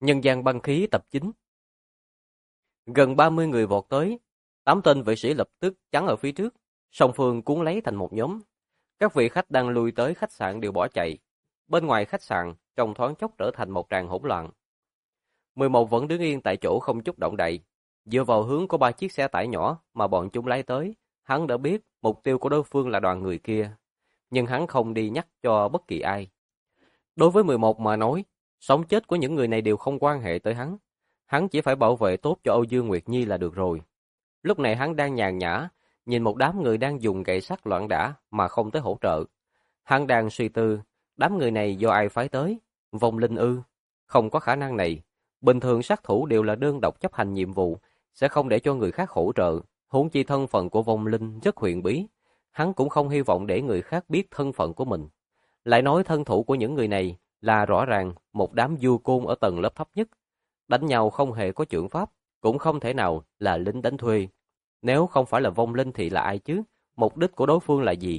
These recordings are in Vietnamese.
Nhân gian băng khí tập 9. Gần 30 người vọt tới, 8 tên vệ sĩ lập tức chắn ở phía trước, song phương cuốn lấy thành một nhóm. Các vị khách đang lui tới khách sạn đều bỏ chạy. Bên ngoài khách sạn, trong thoáng chốc trở thành một tràng hỗn loạn. 11 vẫn đứng yên tại chỗ không chút động đậy. Dựa vào hướng của 3 chiếc xe tải nhỏ mà bọn chúng lái tới, hắn đã biết mục tiêu của đối phương là đoàn người kia. Nhưng hắn không đi nhắc cho bất kỳ ai. Đối với 11 mà nói, sống chết của những người này đều không quan hệ tới hắn. Hắn chỉ phải bảo vệ tốt cho Âu Dương Nguyệt Nhi là được rồi. Lúc này hắn đang nhàn nhã, nhìn một đám người đang dùng gậy sắt loạn đả mà không tới hỗ trợ. Hắn đang suy tư, đám người này do ai phái tới? Vong linh ư? Không có khả năng này. Bình thường sát thủ đều là đơn độc chấp hành nhiệm vụ, sẽ không để cho người khác hỗ trợ. Huống chi thân phận của vong linh rất huyền bí. Hắn cũng không hy vọng để người khác biết thân phận của mình. Lại nói thân thủ của những người này là rõ ràng một đám du côn ở tầng lớp thấp nhất. Đánh nhau không hề có chưởng pháp, cũng không thể nào là lính đánh thuê. Nếu không phải là vong linh thì là ai chứ? Mục đích của đối phương là gì?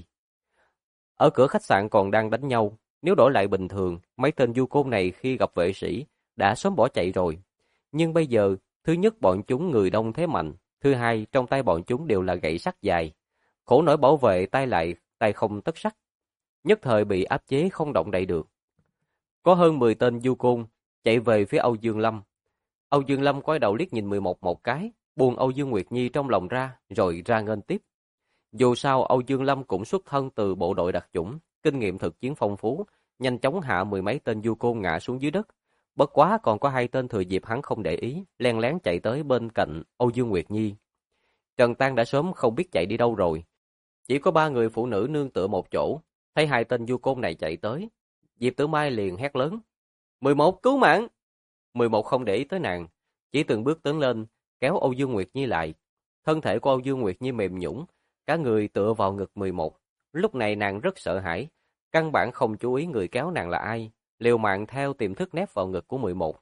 Ở cửa khách sạn còn đang đánh nhau, nếu đổi lại bình thường, mấy tên du côn này khi gặp vệ sĩ đã sớm bỏ chạy rồi. Nhưng bây giờ, thứ nhất bọn chúng người đông thế mạnh, thứ hai trong tay bọn chúng đều là gậy sắt dài. Khổ nỗi bảo vệ tay không tất sắt. Nhất thời bị áp chế không động đậy được. Có hơn 10 tên du côn chạy về phía Âu Dương Lâm. Âu Dương Lâm quay đầu liếc nhìn 11 một cái, buông Âu Dương Nguyệt Nhi trong lòng ra, rồi ra nghênh tiếp. Dù sao Âu Dương Lâm cũng xuất thân từ bộ đội đặc chủng, kinh nghiệm thực chiến phong phú, nhanh chóng hạ mười mấy tên du côn ngã xuống dưới đất. Bất quá còn có 2 tên thừa dịp hắn không để ý, len lén chạy tới bên cạnh Âu Dương Nguyệt Nhi. Trần Tăng đã sớm không biết chạy đi đâu rồi. Chỉ có 3 người phụ nữ nương tựa một chỗ, thấy 2 tên du côn này chạy tới. Diệp Tử Mai liền hét lớn. 11 cứu mạng! 11 không để ý tới nàng, chỉ từng bước tiến lên, kéo Âu Dương Nguyệt Nhi lại. Thân thể của Âu Dương Nguyệt Nhi mềm nhũn, cả người tựa vào ngực 11. Lúc này nàng rất sợ hãi, căn bản không chú ý người kéo nàng là ai, liều mạng theo tiềm thức nép vào ngực của 11.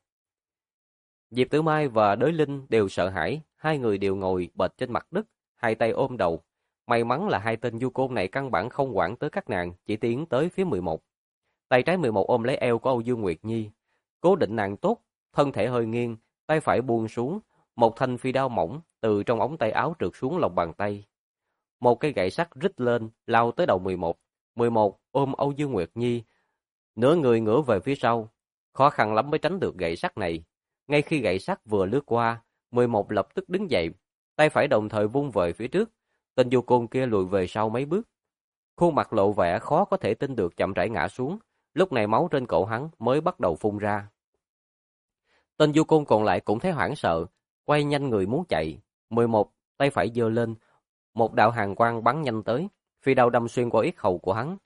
Diệp Tử Mai và Đới Linh đều sợ hãi, 2 người đều ngồi bệt trên mặt đất, 2 tay ôm đầu. May mắn là 2 tên du côn này căn bản không quản tới các nàng, chỉ tiến tới phía 11. Tay trái 11 ôm lấy eo của Âu Dương Nguyệt Nhi, cố định nàng tốt, thân thể hơi nghiêng, tay phải buông xuống, một thanh phi đao mỏng từ trong ống tay áo trượt xuống lòng bàn tay. Một cây gậy sắt rít lên, lao tới đầu 11. 11 ôm Âu Dương Nguyệt Nhi, nửa người ngửa về phía sau, khó khăn lắm mới tránh được gậy sắt này. Ngay khi gậy sắt vừa lướt qua, 11 lập tức đứng dậy, tay phải đồng thời vung về phía trước. Tên du côn kia lùi về sau mấy bước. Khuôn mặt lộ vẻ khó có thể tin được chậm rãi ngã xuống, lúc này máu trên cổ hắn mới bắt đầu phun ra. Tên du côn còn lại cũng thấy hoảng sợ, quay nhanh người muốn chạy. 11 tay phải giơ lên, một đạo hàn quang bắn nhanh tới, phi đao đâm xuyên qua yết hầu của hắn.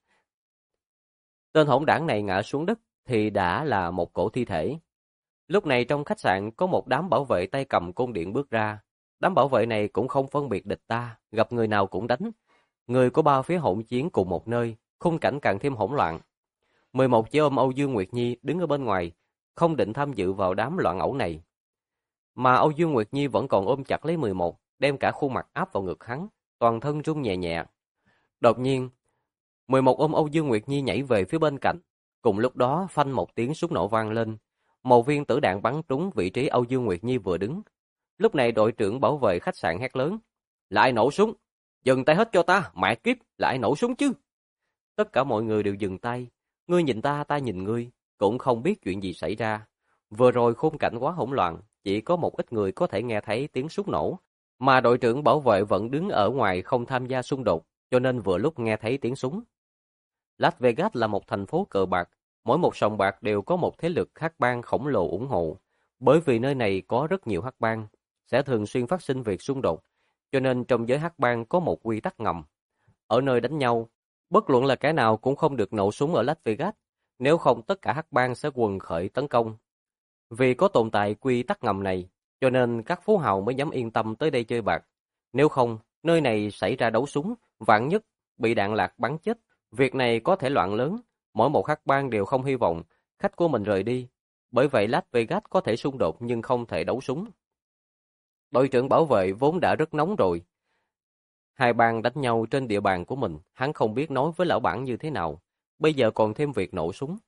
Tên hỗn đảng này ngã xuống đất thì đã là một cổ thi thể. Lúc này trong khách sạn có một đám bảo vệ tay cầm côn điện bước ra. Đám bảo vệ này cũng không phân biệt địch ta, gặp người nào cũng đánh. Người của 3 phía hỗn chiến cùng một nơi, khung cảnh càng thêm hỗn loạn. 11 chỉ ôm Âu Dương Nguyệt Nhi đứng ở bên ngoài, không định tham dự vào đám loạn ẩu này. Mà Âu Dương Nguyệt Nhi vẫn còn ôm chặt lấy 11, đem cả khuôn mặt áp vào ngực hắn, toàn thân run nhẹ nhẹ. Đột nhiên, 11 ôm Âu Dương Nguyệt Nhi nhảy về phía bên cạnh. Cùng lúc đó, phanh một tiếng súng nổ vang lên. Một viên tử đạn bắn trúng vị trí Âu Dương Nguyệt Nhi vừa đứng. Lúc này đội trưởng bảo vệ khách sạn hét lớn. Là ai nổ súng? Dừng tay hết cho ta, mẹ kiếp, là ai nổ súng chứ? Tất cả mọi người đều dừng tay. Ngươi nhìn ta, ta nhìn ngươi, cũng không biết chuyện gì xảy ra. Vừa rồi khung cảnh quá hỗn loạn, chỉ có một ít người có thể nghe thấy tiếng súng nổ. Mà đội trưởng bảo vệ vẫn đứng ở ngoài không tham gia xung đột, cho nên vừa lúc nghe thấy tiếng súng. Las Vegas là một thành phố cờ bạc, mỗi một sòng bạc đều có một thế lực hắc bang khổng lồ ủng hộ. Bởi vì nơi này có rất nhiều hắc bang, sẽ thường xuyên phát sinh việc xung đột, cho nên trong giới hắc bang có một quy tắc ngầm. Ở nơi đánh nhau, bất luận là cái nào cũng không được nổ súng ở Las Vegas, nếu không tất cả hắc bang sẽ quần khởi tấn công. Vì có tồn tại quy tắc ngầm này, cho nên các phú hào mới dám yên tâm tới đây chơi bạc. Nếu không, nơi này xảy ra đấu súng, vạn nhất bị đạn lạc bắn chết, việc này có thể loạn lớn, mỗi một hắc bang đều không hy vọng khách của mình rời đi. Bởi vậy Las Vegas có thể xung đột nhưng không thể đấu súng. Đội trưởng bảo vệ vốn đã rất nóng rồi. 2 bang đánh nhau trên địa bàn của mình, hắn không biết nói với lão bản như thế nào. Bây giờ còn thêm việc nổ súng.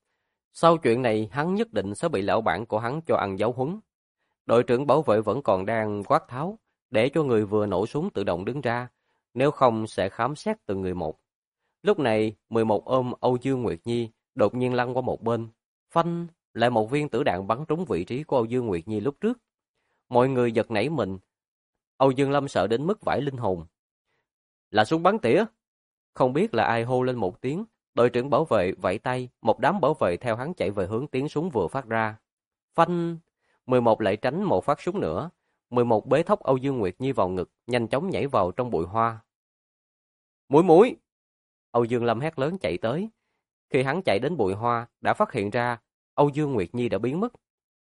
Sau chuyện này, hắn nhất định sẽ bị lão bản của hắn cho ăn giáo huấn. Đội trưởng bảo vệ vẫn còn đang quát tháo, để cho người vừa nổ súng tự động đứng ra, nếu không sẽ khám xét từng người một. Lúc này, 11 ôm Âu Dương Nguyệt Nhi đột nhiên lăn qua một bên. Phanh, lại một viên tử đạn bắn trúng vị trí của Âu Dương Nguyệt Nhi lúc trước. Mọi người giật nảy mình. Âu Dương Lâm sợ đến mức vãi linh hồn. Là súng bắn tỉa. Không biết là ai hô lên một tiếng, đội trưởng bảo vệ vẫy tay, một đám bảo vệ theo hắn chạy về hướng tiếng súng vừa phát ra. Phanh, 11 lại tránh một phát súng nữa. 11 bế thốc Âu Dương Nguyệt Nhi vào ngực, nhanh chóng nhảy vào trong bụi hoa. Mũi mũi! Âu Dương Lâm hét lớn chạy tới. Khi hắn chạy đến bụi hoa, đã phát hiện ra Âu Dương Nguyệt Nhi đã biến mất.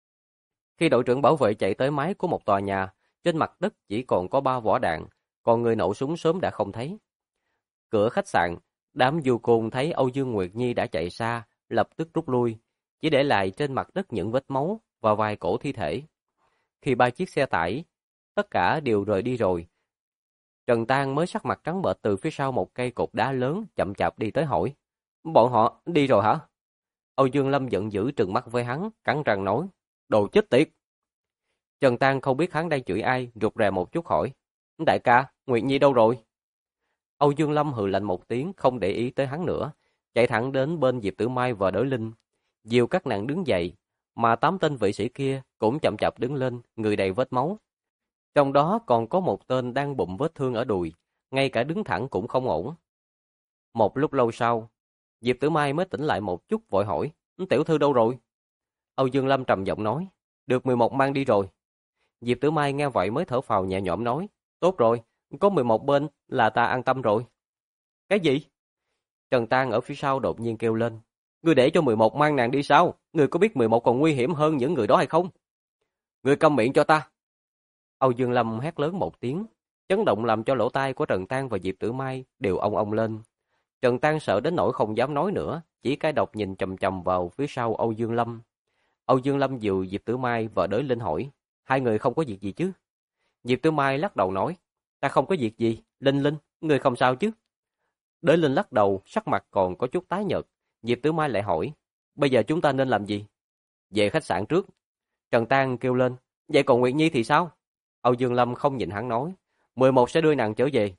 Khi đội trưởng bảo vệ chạy tới mái của một tòa nhà, trên mặt đất chỉ còn có 3 vỏ đạn, còn người nổ súng sớm đã không thấy. Cửa khách sạn, đám du côn thấy Âu Dương Nguyệt Nhi đã chạy xa, lập tức rút lui, chỉ để lại trên mặt đất những vết máu và vài cổ thi thể. Khi 3 chiếc xe tải, tất cả đều rời đi rồi. Trần Tang mới sắc mặt trắng bệch từ phía sau một cây cột đá lớn chậm chạp đi tới hỏi. Bọn họ đi rồi hả? Âu Dương Lâm giận dữ trừng mắt với hắn, cắn răng nói. Đồ chết tiệt! Trần Tang không biết hắn đang chửi ai, rụt rè một chút hỏi. Đại ca, Nguyệt Nhi đâu rồi? Âu Dương Lâm hừ lạnh một tiếng, không để ý tới hắn nữa, chạy thẳng đến bên Diệp Tử Mai và Đới Linh. Dìu các nàng đứng dậy, mà 8 tên vệ sĩ kia cũng chậm chạp đứng lên, người đầy vết máu. Trong đó còn có một tên đang bụng vết thương ở đùi, ngay cả đứng thẳng cũng không ổn. Một lúc lâu sau, Diệp Tử Mai mới tỉnh lại một chút vội hỏi, tiểu thư đâu rồi? Âu Dương Lâm trầm giọng nói, được 11 mang đi rồi. Diệp Tử Mai nghe vậy mới thở phào nhẹ nhõm nói, tốt rồi, có 11 bên là ta an tâm rồi. Cái gì? Trần Tang ở phía sau đột nhiên kêu lên, ngươi để cho 11 mang nàng đi sao? Ngươi có biết 11 còn nguy hiểm hơn những người đó hay không? Ngươi câm miệng cho ta. Âu Dương Lâm hét lớn một tiếng, chấn động làm cho lỗ tai của Trần Tang và Diệp Tử Mai đều ong ong lên. Trần Tang sợ đến nỗi không dám nói nữa, chỉ cái độc nhìn chằm chằm vào phía sau Âu Dương Lâm. Âu Dương Lâm dìu Diệp Tử Mai và Đới Linh hỏi, hai người không có việc gì chứ? Diệp Tử Mai lắc đầu nói, ta không có việc gì, Linh Linh, ngươi không sao chứ? Đới Linh lắc đầu, sắc mặt còn có chút tái nhợt. Diệp Tử Mai lại hỏi, bây giờ chúng ta nên làm gì? Về khách sạn trước. Trần Tang kêu lên, vậy còn Nguyệt Nhi thì sao? Âu Dương Lâm không nhìn hắn nói, 11 sẽ đưa nàng trở về.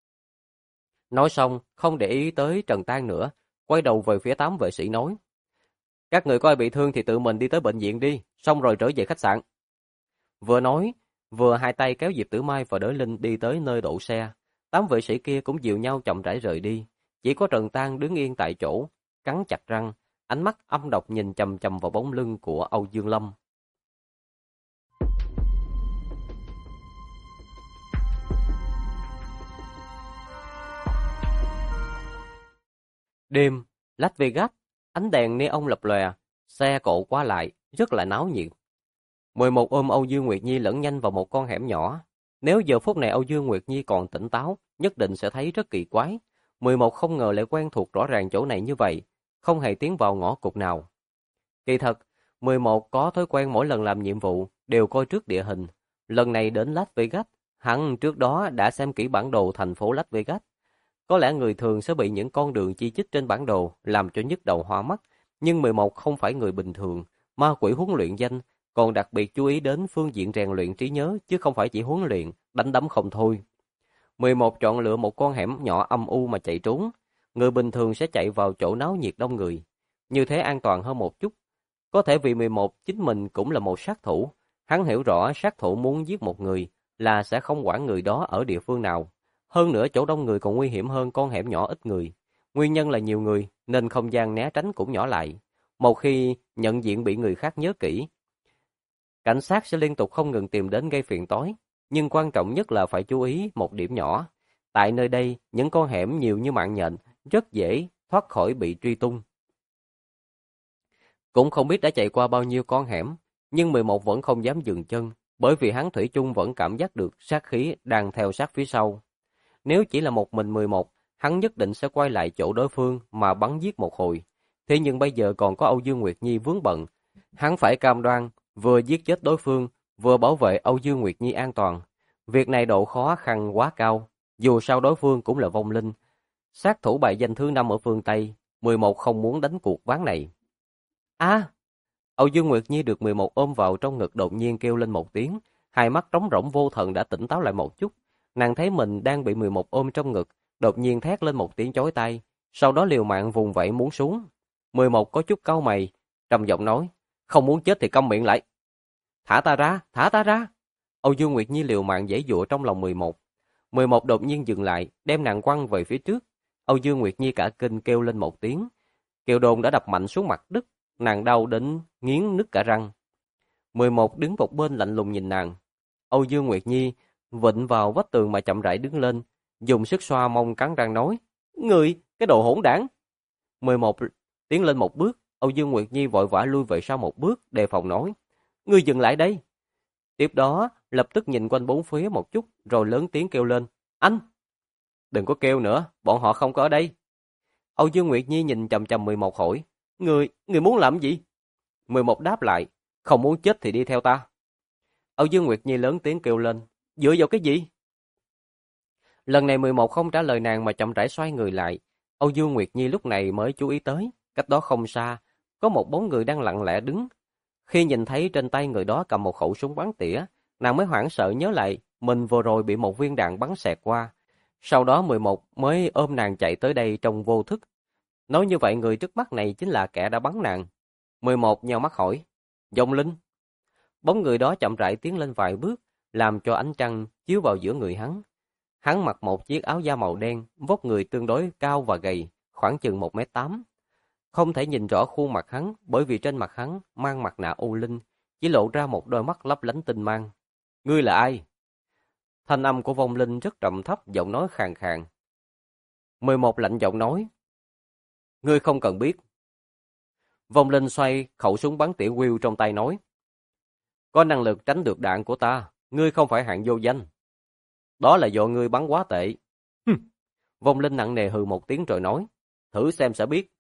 Nói xong, không để ý tới Trần Tang nữa, quay đầu về phía 8 vệ sĩ nói, các người có ai bị thương thì tự mình đi tới bệnh viện đi, xong rồi trở về khách sạn. Vừa nói, vừa hai tay kéo Diệp Tử Mai và Đới Linh đi tới nơi đậu xe. 8 vệ sĩ kia cũng dìu nhau chậm rãi rời đi, chỉ có Trần Tang đứng yên tại chỗ, cắn chặt răng, ánh mắt âm độc nhìn chằm chằm vào bóng lưng của Âu Dương Lâm. Đêm, Las Vegas, ánh đèn neon lập lòe, xe cộ qua lại, rất là náo nhiệt. 11 ôm Âu Dương Nguyệt Nhi lẫn nhanh vào một con hẻm nhỏ. Nếu giờ phút này Âu Dương Nguyệt Nhi còn tỉnh táo, nhất định sẽ thấy rất kỳ quái. 11 không ngờ lại quen thuộc rõ ràng chỗ này như vậy, không hề tiến vào ngõ cụt nào. Kỳ thật, 11 có thói quen mỗi lần làm nhiệm vụ đều coi trước địa hình. Lần này đến Las Vegas, hắn trước đó đã xem kỹ bản đồ thành phố Las Vegas. Có lẽ người thường sẽ bị những con đường chi chít trên bản đồ làm cho nhức đầu hoa mắt, nhưng 11 không phải người bình thường, ma quỷ huấn luyện danh, còn đặc biệt chú ý đến phương diện rèn luyện trí nhớ chứ không phải chỉ huấn luyện, đánh đấm không thôi. 11 chọn lựa một con hẻm nhỏ âm u mà chạy trốn, người bình thường sẽ chạy vào chỗ náo nhiệt đông người, như thế an toàn hơn một chút. Có thể vì 11 chính mình cũng là một sát thủ, hắn hiểu rõ sát thủ muốn giết một người là sẽ không quản người đó ở địa phương nào. Hơn nữa chỗ đông người còn nguy hiểm hơn con hẻm nhỏ ít người. Nguyên nhân là nhiều người nên không gian né tránh cũng nhỏ lại. Một khi nhận diện bị người khác nhớ kỹ, cảnh sát sẽ liên tục không ngừng tìm đến gây phiền toái. Nhưng quan trọng nhất là phải chú ý một điểm nhỏ. Tại nơi đây, những con hẻm nhiều như mạng nhện, rất dễ thoát khỏi bị truy tung. Cũng không biết đã chạy qua bao nhiêu con hẻm, nhưng 11 vẫn không dám dừng chân, bởi vì hắn thủy chung vẫn cảm giác được sát khí đang theo sát phía sau. Nếu chỉ là một mình 11, hắn nhất định sẽ quay lại chỗ đối phương mà bắn giết một hồi. Thế nhưng bây giờ còn có Âu Dương Nguyệt Nhi vướng bận. Hắn phải cam đoan, vừa giết chết đối phương, vừa bảo vệ Âu Dương Nguyệt Nhi an toàn. Việc này độ khó khăn quá cao, dù sao đối phương cũng là vong linh. Sát thủ bài danh thứ 5 ở phương Tây, 11 không muốn đánh cuộc ván này. A! Âu Dương Nguyệt Nhi được 11 ôm vào trong ngực đột nhiên kêu lên một tiếng, hai mắt trống rỗng vô thần đã tỉnh táo lại một chút. Nàng thấy mình đang bị 11 ôm trong ngực, đột nhiên thét lên một tiếng chói tai, sau đó liều mạng vùng vẫy muốn xuống. 11 có chút cau mày, trầm giọng nói, không muốn chết thì câm miệng lại. Thả ta ra, thả ta ra. Âu Dương Nguyệt Nhi liều mạng giãy giụa trong lòng 11. 11 đột nhiên dừng lại, đem nàng quăng về phía trước. Âu Dương Nguyệt Nhi cả kinh kêu lên một tiếng. Kiều đồn đã đập mạnh xuống mặt đất, nàng đau đến nghiến nứt cả răng. 11 đứng một bên lạnh lùng nhìn nàng. Âu Dương Nguyệt Nhi vịn vào vách tường mà chậm rãi đứng lên, dùng sức xoa mông cắn răng nói, người, cái đồ hỗn đảng. 11 tiến lên một bước, Âu Dương Nguyệt Nhi vội vã lui về sau một bước, đề phòng nói, ngươi dừng lại đây. Tiếp đó, lập tức nhìn quanh bốn phía một chút, rồi lớn tiếng kêu lên, anh! Đừng có kêu nữa, bọn họ không có ở đây. Âu Dương Nguyệt Nhi nhìn chằm chằm 11 hỏi, người muốn làm gì? 11 đáp lại, không muốn chết thì đi theo ta. Âu Dương Nguyệt Nhi lớn tiếng kêu lên, dựa vào cái gì? Lần này 11 không trả lời nàng mà chậm rãi xoay người lại. Âu Dương Nguyệt Nhi lúc này mới chú ý tới, cách đó không xa, có một bóng người đang lặng lẽ đứng. Khi nhìn thấy trên tay người đó cầm một khẩu súng bắn tỉa, nàng mới hoảng sợ nhớ lại mình vừa rồi bị một viên đạn bắn xẹt qua. Sau đó 11 mới ôm nàng chạy tới đây trong vô thức. Nói như vậy người trước mắt này chính là kẻ đã bắn nàng. 11 nheo mắt hỏi, Dòng Linh. Bóng người đó chậm rãi tiến lên vài bước, làm cho ánh trăng chiếu vào giữa người hắn. Hắn mặc một chiếc áo da màu đen, vóc người tương đối cao và gầy, khoảng chừng 1m8. Không thể nhìn rõ khuôn mặt hắn bởi vì trên mặt hắn mang mặt nạ u linh, chỉ lộ ra một đôi mắt lấp lánh tinh mang. Ngươi là ai? Thanh âm của Vong Linh rất trầm thấp, giọng nói khàn khàn. 11 lạnh giọng nói, ngươi không cần biết. Vong Linh xoay khẩu súng bắn tỉa Will trong tay nói, có năng lực tránh được đạn của ta, ngươi không phải hạng vô danh. Đó là do ngươi bắn quá tệ. Vong Linh nặng nề hừ một tiếng rồi nói, thử xem sẽ biết.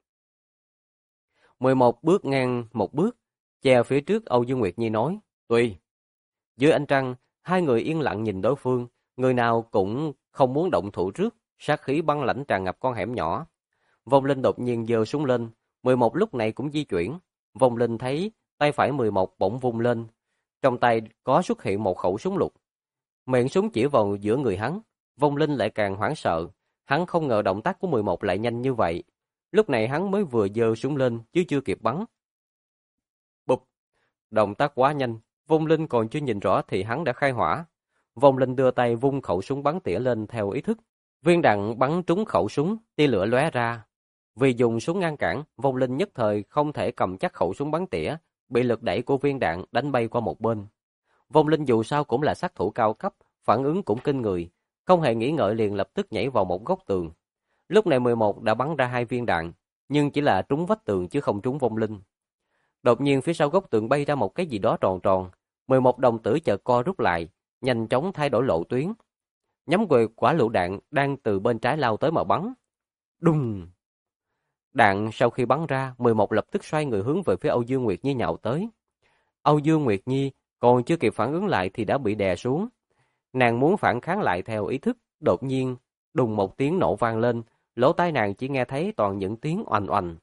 11 bước ngang một bước, che phía trước Âu Dương Nguyệt Nhi nói, tùy. Dưới ánh trăng, hai người yên lặng nhìn đối phương, người nào cũng không muốn động thủ trước, sát khí băng lãnh tràn ngập con hẻm nhỏ. Vong Linh đột nhiên giơ súng lên, 11 lúc này cũng di chuyển. Vong Linh thấy tay phải 11 bỗng vung lên, trong tay có xuất hiện một khẩu súng lục. Miệng súng chỉ vào giữa người hắn, Vong Linh lại càng hoảng sợ, hắn không ngờ động tác của 11 lại nhanh như vậy. Lúc này hắn mới vừa giơ súng lên chứ chưa kịp bắn. Bụp, động tác quá nhanh, Vong Linh còn chưa nhìn rõ thì hắn đã khai hỏa. Vong Linh đưa tay vung khẩu súng bắn tỉa lên theo ý thức. Viên đạn bắn trúng khẩu súng, tia lửa lóe ra. Vì dùng súng ngăn cản, Vong Linh nhất thời không thể cầm chắc khẩu súng bắn tỉa, bị lực đẩy của viên đạn đánh bay qua một bên. Vong Linh dù sao cũng là sát thủ cao cấp, phản ứng cũng kinh người, không hề nghĩ ngợi liền lập tức nhảy vào một góc tường. Lúc này 11 đã bắn ra 2 viên đạn, nhưng chỉ là trúng vách tường chứ không trúng Vong Linh. Đột nhiên phía sau góc tường bay ra một cái gì đó tròn tròn, 11 đồng tử chợt co rút lại, nhanh chóng thay đổi lộ tuyến. Nhắm về quả lựu đạn đang từ bên trái lao tới mà bắn. Đùng! Đạn sau khi bắn ra, 11 lập tức xoay người hướng về phía Âu Dương Nguyệt Nhi nhào tới. Âu Dương Nguyệt Nhi còn chưa kịp phản ứng lại thì đã bị đè xuống. Nàng muốn phản kháng lại theo ý thức, đột nhiên, đùng một tiếng nổ vang lên, lỗ tai nàng chỉ nghe thấy toàn những tiếng oành oành.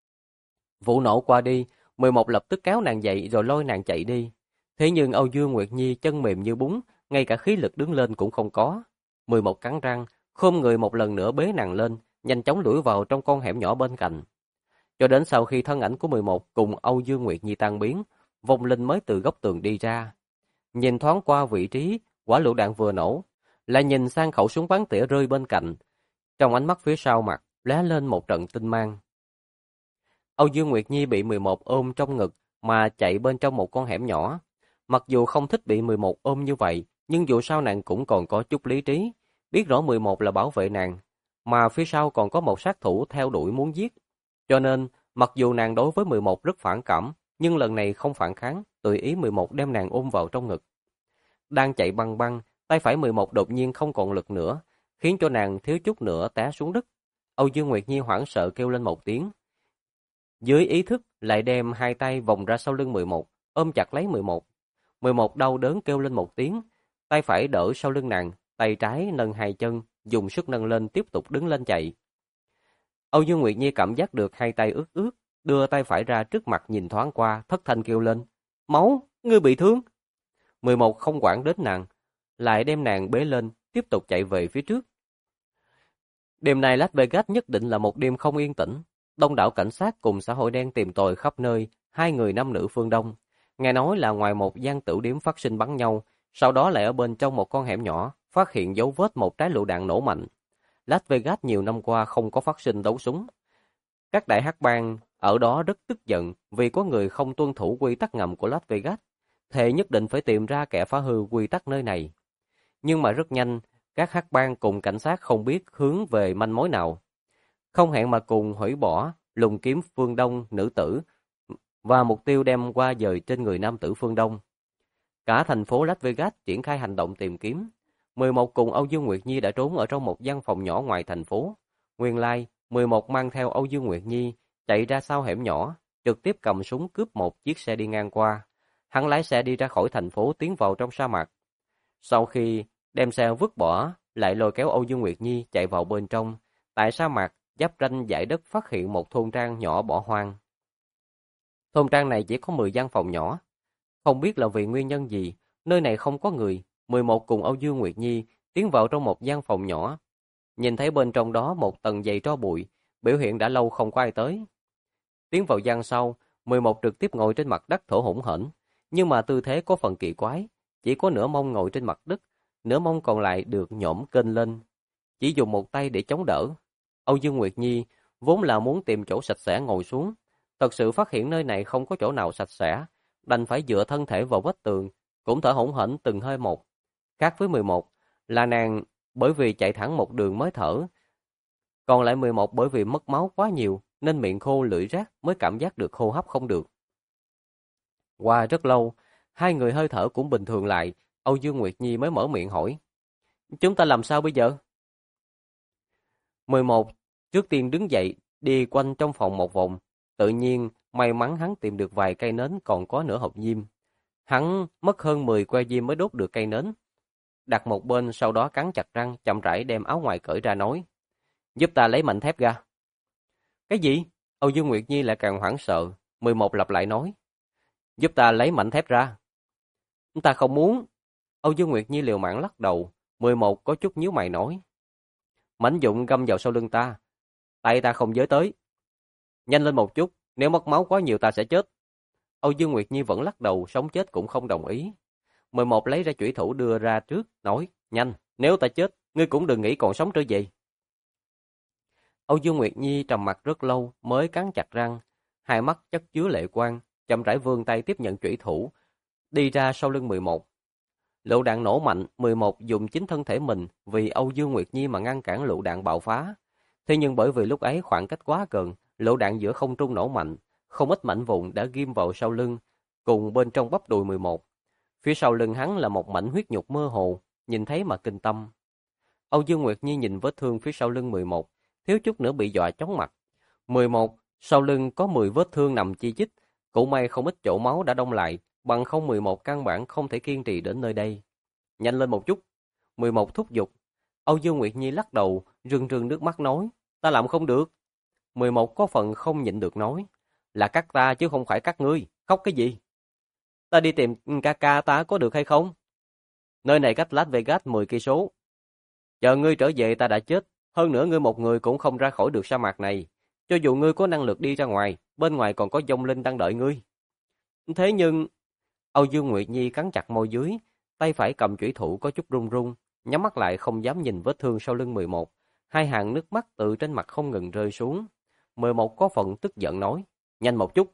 Vụ nổ qua đi, 11 lập tức kéo nàng dậy rồi lôi nàng chạy đi. Thế nhưng Âu Dương Nguyệt Nhi chân mềm như bún, ngay cả khí lực đứng lên cũng không có. 11 cắn răng, khom người một lần nữa bế nàng lên, nhanh chóng lủi vào trong con hẻm nhỏ bên cạnh. Cho đến sau khi thân ảnh của 11 cùng Âu Dương Nguyệt Nhi tan biến, Vong Linh mới từ góc tường đi ra. Nhìn thoáng qua vị trí quả lựu đạn vừa nổ, lại nhìn sang khẩu súng bắn tỉa rơi bên cạnh. Trong ánh mắt phía sau mặt lóe lên một trận tinh mang. Âu Dương Nguyệt Nhi bị 11 ôm trong ngực mà chạy bên trong một con hẻm nhỏ. Mặc dù không thích bị 11 ôm như vậy, nhưng dù sao nàng cũng còn có chút lý trí, biết rõ 11 là bảo vệ nàng, mà phía sau còn có một sát thủ theo đuổi muốn giết. Cho nên, mặc dù nàng đối với 11 rất phản cảm, nhưng lần này không phản kháng, tùy ý 11 đem nàng ôm vào trong ngực. Đang chạy băng băng, tay phải 11 đột nhiên không còn lực nữa, khiến cho nàng thiếu chút nữa té xuống đất. Âu Dương Nguyệt Nhi hoảng sợ kêu lên một tiếng. Dưới ý thức lại đem hai tay vòng ra sau lưng 11, ôm chặt lấy 11. 11 đau đớn kêu lên một tiếng, tay phải đỡ sau lưng nàng, tay trái nâng hai chân, dùng sức nâng lên tiếp tục đứng lên chạy. Âu Dương Nguyệt Nhi cảm giác được hai tay ướt ướt, đưa tay phải ra trước mặt nhìn thoáng qua, thất thanh kêu lên. Máu, ngươi bị thương. 11 không quản đến nàng, lại đem nàng bế lên, tiếp tục chạy về phía trước. Đêm nay Las Vegas nhất định là một đêm không yên tĩnh. Đông đảo cảnh sát cùng xã hội đen tìm tòi khắp nơi, hai người nam nữ phương Đông. Nghe nói là ngoài một gian tửu điếm phát sinh bắn nhau, sau đó lại ở bên trong một con hẻm nhỏ, phát hiện dấu vết một trái lựu đạn nổ mạnh. Las Vegas nhiều năm qua không có phát sinh đấu súng. Các đại hắc bang ở đó rất tức giận vì có người không tuân thủ quy tắc ngầm của Las Vegas, thề nhất định phải tìm ra kẻ phá hư quy tắc nơi này. Nhưng mà rất nhanh, các hắc bang cùng cảnh sát không biết hướng về manh mối nào. Không hẹn mà cùng hủy bỏ, lùng kiếm phương Đông nữ tử và mục tiêu đem qua dời trên người nam tử phương Đông. Cả thành phố Las Vegas triển khai hành động tìm kiếm. 11 cùng Âu Dương Nguyệt Nhi đã trốn ở trong một căn phòng nhỏ ngoài thành phố. Nguyên lai, 11 mang theo Âu Dương Nguyệt Nhi chạy ra sau hẻm nhỏ, trực tiếp cầm súng cướp một chiếc xe đi ngang qua. Hắn lái xe đi ra khỏi thành phố tiến vào trong sa mạc. Sau khi đem xe vứt bỏ, lại lôi kéo Âu Dương Nguyệt Nhi chạy vào bên trong. Tại sa mạc, giáp ranh dải đất phát hiện một thôn trang nhỏ bỏ hoang. Thôn trang này chỉ có 10 gian phòng nhỏ. Không biết là vì nguyên nhân gì, nơi này không có người. 11 cùng Âu Dương Nguyệt Nhi tiến vào trong một gian phòng nhỏ. Nhìn thấy bên trong đó một tầng dày tro bụi, biểu hiện đã lâu không có ai tới. Tiến vào gian sau, 11 trực tiếp ngồi trên mặt đất thở hổn hển, nhưng mà tư thế có phần kỳ quái, chỉ có nửa mông ngồi trên mặt đất, nửa mông còn lại được nhổm kênh lên, chỉ dùng một tay để chống đỡ. Âu Dương Nguyệt Nhi vốn là muốn tìm chỗ sạch sẽ ngồi xuống, thật sự phát hiện nơi này không có chỗ nào sạch sẽ, đành phải dựa thân thể vào vách tường, cũng thở hổn hển từng hơi một. Khác với 11, là nàng bởi vì chạy thẳng một đường mới thở, còn lại 11 bởi vì mất máu quá nhiều nên miệng khô lưỡi rát mới cảm giác được hô hấp không được. Qua rất lâu, hai người hơi thở cũng bình thường lại, Âu Dương Nguyệt Nhi mới mở miệng hỏi. Chúng ta làm sao bây giờ? 11 trước tiên đứng dậy, đi quanh trong phòng một vòng. Tự nhiên, may mắn hắn tìm được vài cây nến còn có nửa hộp diêm. Hắn mất hơn 10 que diêm mới đốt được cây nến. Đặt một bên, sau đó cắn chặt răng, chậm rãi đem áo ngoài cởi ra nói. Giúp ta lấy mảnh thép ra. Cái gì? Âu Dương Nguyệt Nhi lại càng hoảng sợ. 11 lặp lại nói. Giúp ta lấy mảnh thép ra. Ta không muốn. Âu Dương Nguyệt Nhi liều mạng lắc đầu. 11 có chút nhíu mày nói. Mảnh dụng găm vào sau lưng ta. Tay ta không giới tới. Nhanh lên một chút, nếu mất máu quá nhiều ta sẽ chết. Âu Dương Nguyệt Nhi vẫn lắc đầu, sống chết cũng không đồng ý. 11 lấy ra chủy thủ đưa ra trước, nói, nhanh, nếu ta chết, ngươi cũng đừng nghĩ còn sống trở về. Âu Dương Nguyệt Nhi trầm mặc rất lâu mới cắn chặt răng, hai mắt chất chứa lệ quang, chậm rãi vươn tay tiếp nhận chủy thủ, đi ra sau lưng 11. Lựu đạn nổ mạnh, 11 dùng chính thân thể mình vì Âu Dương Nguyệt Nhi mà ngăn cản lựu đạn bạo phá. Thế nhưng bởi vì lúc ấy khoảng cách quá gần, lựu đạn giữa không trung nổ mạnh, không ít mảnh vụn đã ghim vào sau lưng, cùng bên trong bắp đùi 11. Phía sau lưng hắn là một mảnh huyết nhục mơ hồ, nhìn thấy mà kinh tâm. Âu Dương Nguyệt Nhi nhìn vết thương phía sau lưng 11, thiếu chút nữa bị dọa chóng mặt. 11, sau lưng có 10 vết thương nằm chi chít, cũng may không ít chỗ máu đã đông lại, bằng không 11 căn bản không thể kiên trì đến nơi đây. Nhanh lên một chút. 11 thúc giục. Âu Dương Nguyệt Nhi lắc đầu, rưng rưng nước mắt nói, ta làm không được. 11 có phần không nhịn được nói, là cắt ta chứ không phải cắt ngươi, khóc cái gì? Ta đi tìm ca ca ta có được hay không? Nơi này cách Las Vegas 10 cây số. Chờ ngươi trở về ta đã chết, hơn nữa ngươi một người cũng không ra khỏi được sa mạc này. Cho dù ngươi có năng lực đi ra ngoài, bên ngoài còn có vong linh đang đợi ngươi. Thế nhưng, Âu Dương Nguyệt Nhi cắn chặt môi dưới, tay phải cầm chủy thủ có chút run run, nhắm mắt lại không dám nhìn vết thương sau lưng 11. Hai hàng nước mắt từ trên mặt không ngừng rơi xuống. 11 có phần tức giận nói, nhanh một chút.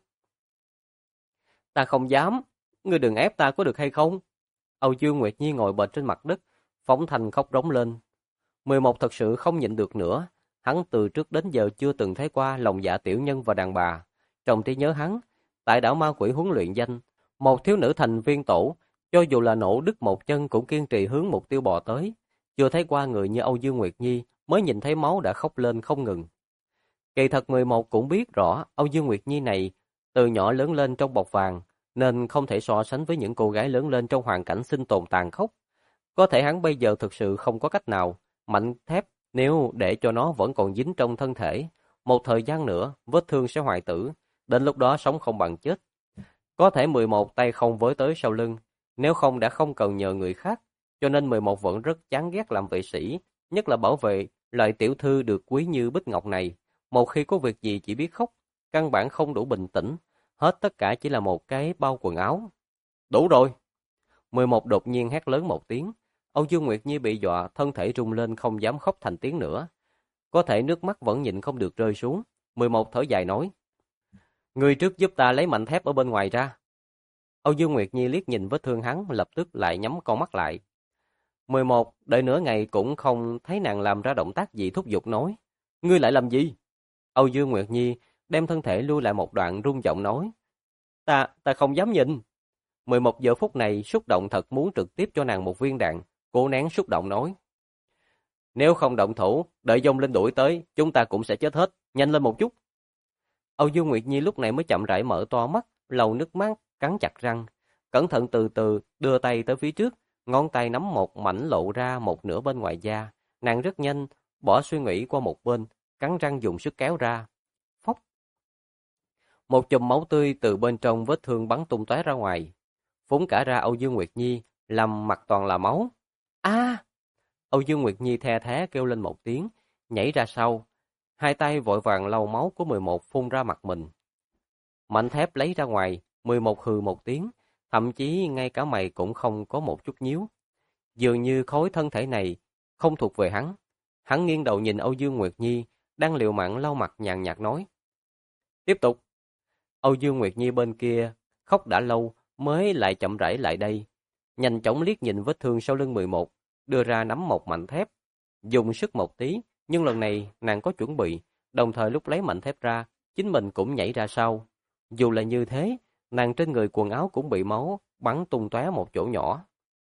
Ta không dám, ngươi đừng ép ta có được hay không? Âu Dương Nguyệt Nhi ngồi bệt trên mặt đất, phóng thanh khóc rống lên. 11 thật sự không nhịn được nữa, hắn từ trước đến giờ chưa từng thấy qua lòng dạ tiểu nhân và đàn bà. Trong trí nhớ hắn, tại đảo ma quỷ huấn luyện danh, một thiếu nữ thành viên tổ, cho dù là nổ đứt một chân cũng kiên trì hướng mục tiêu bò tới. Chưa thấy qua người như Âu Dương Nguyệt Nhi, mới nhìn thấy máu đã khóc lên không ngừng. Kỳ thật 11 cũng biết rõ Âu Dương Nguyệt Nhi này từ nhỏ lớn lên trong bọc vàng, nên không thể so sánh với những cô gái lớn lên trong hoàn cảnh sinh tồn tàn khốc. Có thể hắn bây giờ thực sự không có cách nào, mảnh thép nếu để cho nó vẫn còn dính trong thân thể, một thời gian nữa vết thương sẽ hoại tử, Đến lúc đó sống không bằng chết. Có thể 11 tay không với tới sau lưng, nếu không đã không cần nhờ người khác, cho nên 11 vẫn rất chán ghét làm vệ sĩ, nhất là bảo vệ loại tiểu thư được quý như Bích Ngọc này. Một khi có việc gì chỉ biết khóc, căn bản không đủ bình tĩnh, hết tất cả chỉ là một cái bao quần áo. Đủ rồi! 11 đột nhiên hét lớn một tiếng. Âu Dương Nguyệt Nhi bị dọa, thân thể rung lên không dám khóc thành tiếng nữa. Có thể nước mắt vẫn nhịn không được rơi xuống. 11 thở dài nói: Người trước giúp ta lấy mảnh thép ở bên ngoài ra. Âu Dương Nguyệt Nhi liếc nhìn vết thương hắn, lập tức lại nhắm con mắt lại. 11 đợi nửa ngày cũng không thấy nàng làm ra động tác gì, thúc giục nói: Ngươi lại làm gì? Âu Dương Nguyệt Nhi đem thân thể lui lại một đoạn, run giọng nói: Ta không dám nhìn. 11 giờ phút này xúc động thật muốn trực tiếp cho nàng một viên đạn, cố nén xúc động nói: Nếu không động thủ, đợi Dông Linh đuổi tới, chúng ta cũng sẽ chết hết, nhanh lên một chút. Âu Dương Nguyệt Nhi lúc này mới chậm rãi mở to mắt, lầu nước mắt, cắn chặt răng, cẩn thận từ từ đưa tay tới phía trước, ngón tay nắm một mảnh lộ ra một nửa bên ngoài da, nàng rất nhanh bỏ suy nghĩ qua một bên, cắn răng dùng sức kéo ra. Phốc. Một chùm máu tươi từ bên trong vết thương bắn tung tóe ra ngoài, phúng cả ra Âu Dương Nguyệt Nhi, làm mặt toàn là máu. A! Âu Dương Nguyệt Nhi the thé kêu lên một tiếng, nhảy ra sau, hai tay vội vàng lau máu của 11 phun ra mặt mình. Mảnh thép lấy ra ngoài, 11 hừ một tiếng, thậm chí ngay cả mày cũng không có một chút nhíu. Dường như khối thân thể này không thuộc về hắn. Hắn nghiêng đầu nhìn Âu Dương Nguyệt Nhi, đang liều mạng lau mặt nhàn nhạt nói: Tiếp tục. Âu Dương Nguyệt Nhi bên kia khóc đã lâu mới lại chậm rãi lại đây, nhanh chóng liếc nhìn vết thương sau lưng 11, đưa ra nắm một mảnh thép, dùng sức một tí, nhưng lần này nàng có chuẩn bị, đồng thời lúc lấy mảnh thép ra, chính mình cũng nhảy ra sau. Dù là như thế, nàng trên người quần áo cũng bị máu bắn tung tóe một chỗ nhỏ.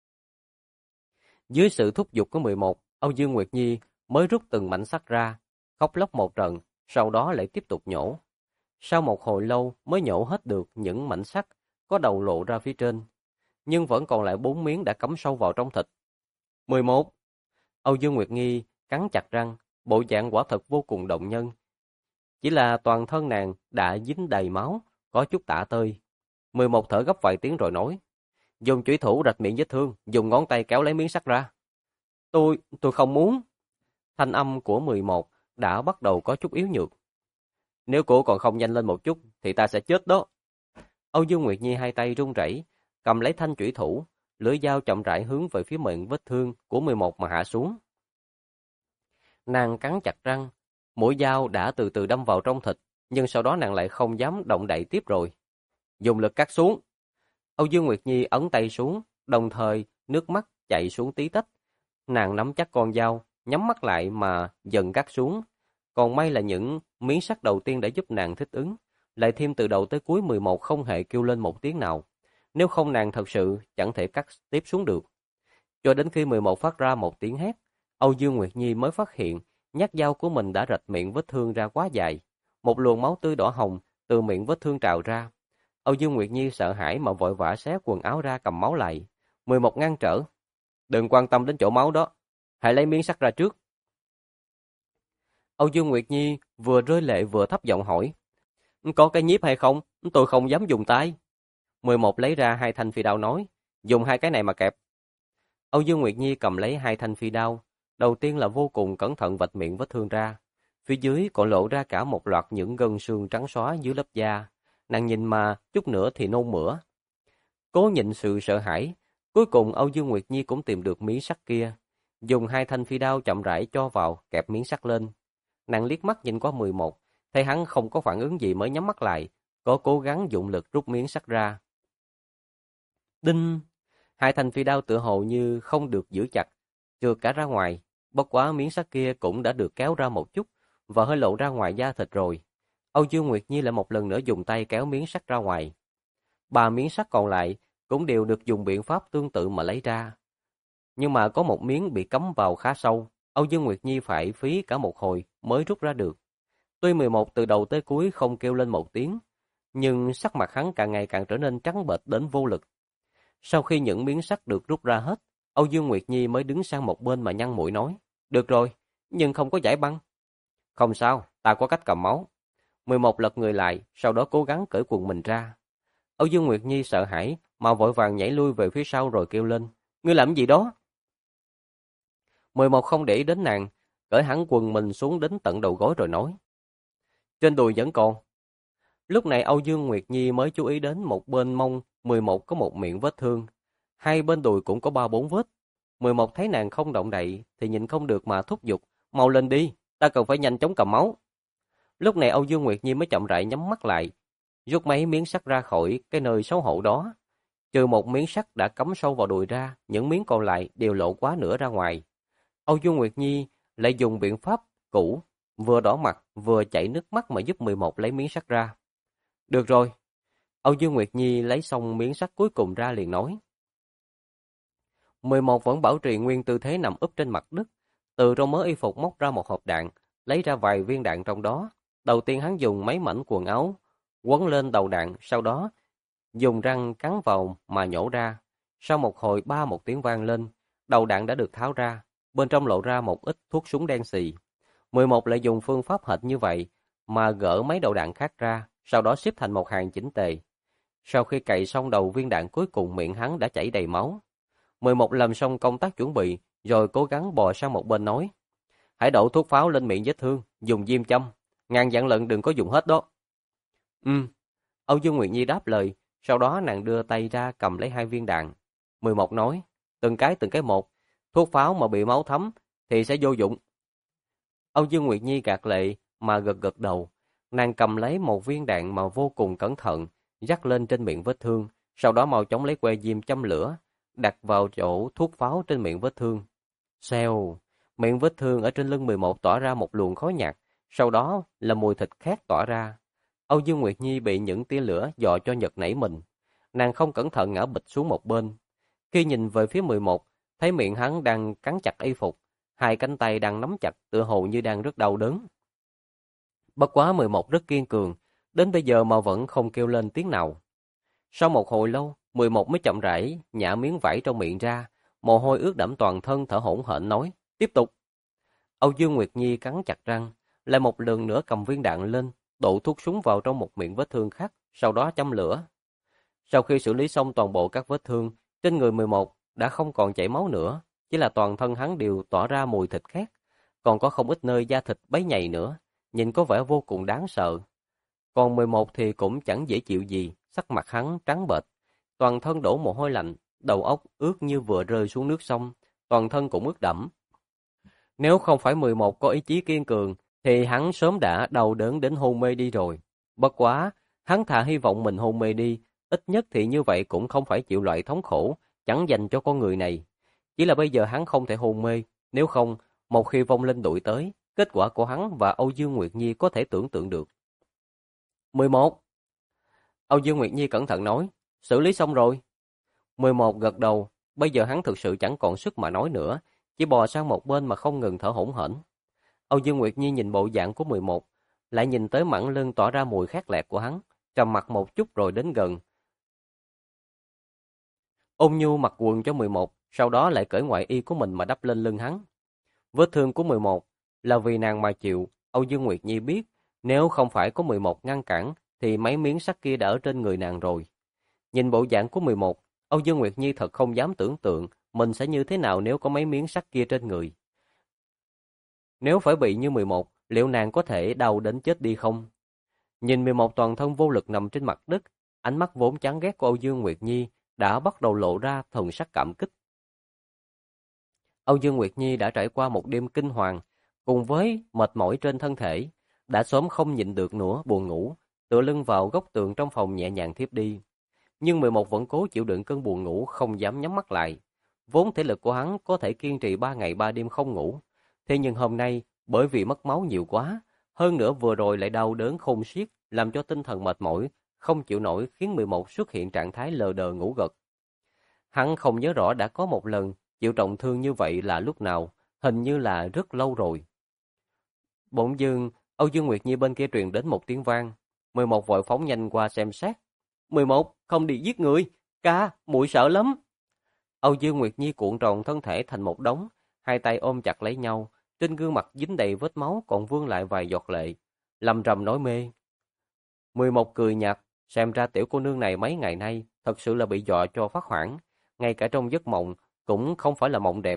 Dưới sự thúc giục của 11, Âu Dương Nguyệt Nhi mới rút từng mảnh sắt ra, khóc lóc một trận, sau đó lại tiếp tục nhổ. Sau một hồi lâu mới nhổ hết được những mảnh sắt có đầu lộ ra phía trên, nhưng vẫn còn lại 4 miếng đã cắm sâu vào trong thịt. 11. Âu Dương Nguyệt Nhi cắn chặt răng, bộ dạng quả thật vô cùng động nhân. Chỉ là toàn thân nàng đã dính đầy máu, có chút tả tơi. 11 thở gấp vài tiếng rồi nói: Dùng chủy thủ rạch miệng vết thương, dùng ngón tay kéo lấy miếng sắt ra. Tôi không muốn. Thanh âm của 11 đã bắt đầu có chút yếu nhược. Nếu cô còn không nhanh lên một chút, thì ta sẽ chết đó. Âu Dương Nguyệt Nhi hai tay run rẩy, cầm lấy thanh chủy thủ, lưỡi dao chậm rãi hướng về phía miệng vết thương của 11 mà hạ xuống. Nàng cắn chặt răng, mũi dao đã từ từ đâm vào trong thịt, nhưng sau đó nàng lại không dám động đậy tiếp rồi. Dùng lực cắt xuống. Âu Dương Nguyệt Nhi ấn tay xuống, đồng thời nước mắt chảy xuống tí tách. Nàng nắm chắc con dao, nhắm mắt lại mà dần cắt xuống. Còn may là những miếng sắt đầu tiên đã giúp nàng thích ứng, lại thêm từ đầu tới cuối 11 không hề kêu lên một tiếng nào. Nếu không nàng thật sự chẳng thể cắt tiếp xuống được. Cho đến khi 11 phát ra một tiếng hét, Âu Dương Nguyệt Nhi mới phát hiện nhát dao của mình đã rạch miệng vết thương ra quá dài. Một luồng máu tươi đỏ hồng từ miệng vết thương trào ra. Âu Dương Nguyệt Nhi sợ hãi mà vội vã xé quần áo ra cầm máu lại. 11 ngăn trở: Đừng quan tâm đến chỗ máu đó, hãy lấy miếng sắt ra trước. Âu Dương Nguyệt Nhi vừa rơi lệ vừa thấp giọng hỏi: Có cái nhíp hay không? Tôi không dám dùng tay. 11 lấy ra hai thanh phi đao nói: Dùng hai cái này mà kẹp. Âu Dương Nguyệt Nhi cầm lấy hai thanh phi đao, đầu tiên là vô cùng cẩn thận vạch miệng vết thương ra. Phía dưới còn lộ ra cả một loạt những gân xương trắng xóa dưới lớp da. Nàng nhìn mà chút nữa thì nôn mửa. Cố nhịn sự sợ hãi, cuối cùng Âu Dương Nguyệt Nhi cũng tìm được miếng sắt kia, dùng hai thanh phi đao chậm rãi cho vào, kẹp miếng sắt lên. Nàng liếc mắt nhìn qua 11, thấy hắn không có phản ứng gì mới nhắm mắt lại, có cố gắng dụng lực rút miếng sắt ra. Đinh! Hai thanh phi đao tựa hồ như không được giữ chặt, trượt cả ra ngoài, bất quá miếng sắt kia cũng đã được kéo ra một chút và hơi lộ ra ngoài da thịt rồi. Âu Dương Nguyệt Nhi lại một lần nữa dùng tay kéo miếng sắt ra ngoài. 3 miếng sắt còn lại cũng đều được dùng biện pháp tương tự mà lấy ra. Nhưng mà có một miếng bị cắm vào khá sâu, Âu Dương Nguyệt Nhi phải phí cả một hồi mới rút ra được. Tuy 11 từ đầu tới cuối không kêu lên một tiếng, nhưng sắc mặt hắn càng ngày càng trở nên trắng bệch đến vô lực. Sau khi những miếng sắt được rút ra hết, Âu Dương Nguyệt Nhi mới đứng sang một bên mà nhăn mũi nói: Được rồi, nhưng không có giải băng. Không sao, ta có cách cầm máu. 11 lật người lại, sau đó cố gắng cởi quần mình ra. Âu Dương Nguyệt Nhi sợ hãi mà vội vàng nhảy lui về phía sau rồi kêu lên, ngươi làm gì đó? 11 không để ý đến nàng, cởi hẳn quần mình xuống đến tận đầu gối rồi nói, trên đùi vẫn còn. Lúc này Âu Dương Nguyệt Nhi mới chú ý đến một bên mông 11 có một miệng vết thương, hai bên đùi cũng có 3-4 vết. 11 thấy nàng không động đậy thì nhịn không được mà thúc giục, mau lên đi, ta cần phải nhanh chóng cầm máu. Lúc này Âu Dương Nguyệt Nhi mới chậm rãi nhắm mắt lại, rút mấy miếng sắt ra khỏi cái nơi xấu hổ đó. Trừ một miếng sắt đã cắm sâu vào đùi ra, những miếng còn lại đều lộ quá nửa ra ngoài. Âu Dương Nguyệt Nhi lại dùng biện pháp cũ, vừa đỏ mặt vừa chảy nước mắt mà giúp 11 lấy miếng sắt ra. Được rồi. Âu Dương Nguyệt Nhi lấy xong miếng sắt cuối cùng ra liền nói. 11 vẫn bảo trì nguyên tư thế nằm úp trên mặt đất, từ trong mớ y phục móc ra một hộp đạn, lấy ra vài viên đạn trong đó. Đầu tiên hắn dùng mấy mảnh quần áo quấn lên đầu đạn, sau đó dùng răng cắn vào mà nhổ ra. Sau một hồi một tiếng vang lên, đầu đạn đã được tháo ra, bên trong lộ ra một ít thuốc súng đen xì. 11 lại dùng phương pháp hệt như vậy mà gỡ mấy đầu đạn khác ra, sau đó xếp thành một hàng chỉnh tề. Sau khi cày xong đầu viên đạn cuối cùng, miệng hắn đã chảy đầy máu. 11 làm xong công tác chuẩn bị, rồi cố gắng bò sang một bên nói, hãy đổ thuốc pháo lên miệng vết thương, dùng diêm châm, ngàn vạn lần đừng có dùng hết đó. Âu Dương Nguyệt Nhi đáp lời, sau đó nàng đưa tay ra cầm lấy 2 viên đạn. 11 nói, từng cái một, thuốc pháo mà bị máu thấm thì sẽ vô dụng. Âu Dương Nguyệt Nhi gạt lệ mà gật gật đầu, nàng cầm lấy một viên đạn mà vô cùng cẩn thận, rắc lên trên miệng vết thương, sau đó mau chóng lấy que diêm châm lửa, đặt vào chỗ thuốc pháo trên miệng vết thương. Xèo, miệng vết thương ở trên lưng 11 tỏa ra một luồng khói nhạt, sau đó là mùi thịt khét tỏa ra. Âu Dương Nguyệt Nhi bị những tia lửa dọa cho giật nảy mình. Nàng không cẩn thận ngã bịch xuống một bên. Khi nhìn về phía 11, thấy miệng hắn đang cắn chặt y phục, hai cánh tay đang nắm chặt tựa hồ như đang rất đau đớn. Bất quá 11 rất kiên cường, đến bây giờ mà vẫn không kêu lên tiếng nào. Sau một hồi lâu, 11 mới chậm rãi nhả miếng vải trong miệng ra, mồ hôi ướt đẫm toàn thân, thở hổn hển nói, tiếp tục. Âu Dương Nguyệt Nhi cắn chặt răng, lại một lần nữa cầm viên đạn lên, đổ thuốc súng vào trong một miệng vết thương khác, sau đó châm lửa. Sau khi xử lý xong toàn bộ các vết thương, trên người 11 đã không còn chảy máu nữa, chỉ là toàn thân hắn đều tỏa ra mùi thịt khét, còn có không ít nơi da thịt bấy nhầy nữa, nhìn có vẻ vô cùng đáng sợ. Còn 11 thì cũng chẳng dễ chịu gì, sắc mặt hắn trắng bệch, toàn thân đổ mồ hôi lạnh, đầu óc ướt như vừa rơi xuống nước sông, toàn thân cũng ướt đẫm. Nếu không phải 11 có ý chí kiên cường, thì hắn sớm đã đau đớn đến hôn mê đi rồi. Bất quá, hắn thà hy vọng mình hôn mê đi, ít nhất thì như vậy cũng không phải chịu loại thống khổ chẳng dành cho con người này. Chỉ là bây giờ hắn không thể hôn mê, nếu không, một khi vong linh đuổi tới, kết quả của hắn và Âu Dương Nguyệt Nhi có thể tưởng tượng được. 11. Âu Dương Nguyệt Nhi cẩn thận nói, xử lý xong rồi. 11 gật đầu, bây giờ hắn thực sự chẳng còn sức mà nói nữa, chỉ bò sang một bên mà không ngừng thở hổn hển. Âu Dương Nguyệt Nhi nhìn bộ dạng của 11, lại nhìn tới mảng lưng tỏa ra mùi khét lẹt của hắn, trầm mặt một chút rồi đến gần. Ôn nhu mặc quần cho 11, sau đó lại cởi ngoại y của mình mà đắp lên lưng hắn. Vết thương của 11 là vì nàng mà chịu, Âu Dương Nguyệt Nhi biết, nếu không phải có 11 ngăn cản, thì mấy miếng sắt kia đã ở trên người nàng rồi. Nhìn bộ dạng của 11, Âu Dương Nguyệt Nhi thật không dám tưởng tượng mình sẽ như thế nào nếu có mấy miếng sắt kia trên người. Nếu phải bị như 11, liệu nàng có thể đau đến chết đi không? Nhìn 11 toàn thân vô lực nằm trên mặt đất, ánh mắt vốn chán ghét của Âu Dương Nguyệt Nhi đã bắt đầu lộ ra thần sắc cảm kích. Âu Dương Nguyệt Nhi đã trải qua một đêm kinh hoàng, cùng với mệt mỏi trên thân thể, đã sớm không nhịn được nữa buồn ngủ, tựa lưng vào góc tường trong phòng nhẹ nhàng thiếp đi. Nhưng 11 vẫn cố chịu đựng cơn buồn ngủ không dám nhắm mắt lại. Vốn thể lực của hắn có thể kiên trì 3 ngày 3 đêm không ngủ. Thế nhưng hôm nay, bởi vì mất máu nhiều quá, hơn nữa vừa rồi lại đau đớn khôn xiết, làm cho tinh thần mệt mỏi, không chịu nổi khiến 11 xuất hiện trạng thái lờ đờ ngủ gật. Hắn không nhớ rõ đã có một lần chịu trọng thương như vậy là lúc nào, hình như là rất lâu rồi. Bỗng dưng, Âu Dương Nguyệt Nhi bên kia truyền đến một tiếng vang. 11 vội phóng nhanh qua xem xét. 11, không đi giết người, ca, muội sợ lắm. Âu Dương Nguyệt Nhi cuộn tròn thân thể thành một đống, hai tay ôm chặt lấy nhau, trên gương mặt dính đầy vết máu còn vương lại vài giọt lệ. Lầm rầm nói mê, 11 cười nhạt, xem ra tiểu cô nương này mấy ngày nay thật sự là bị dọa cho phát hoảng, ngay cả trong giấc mộng cũng không phải là mộng đẹp.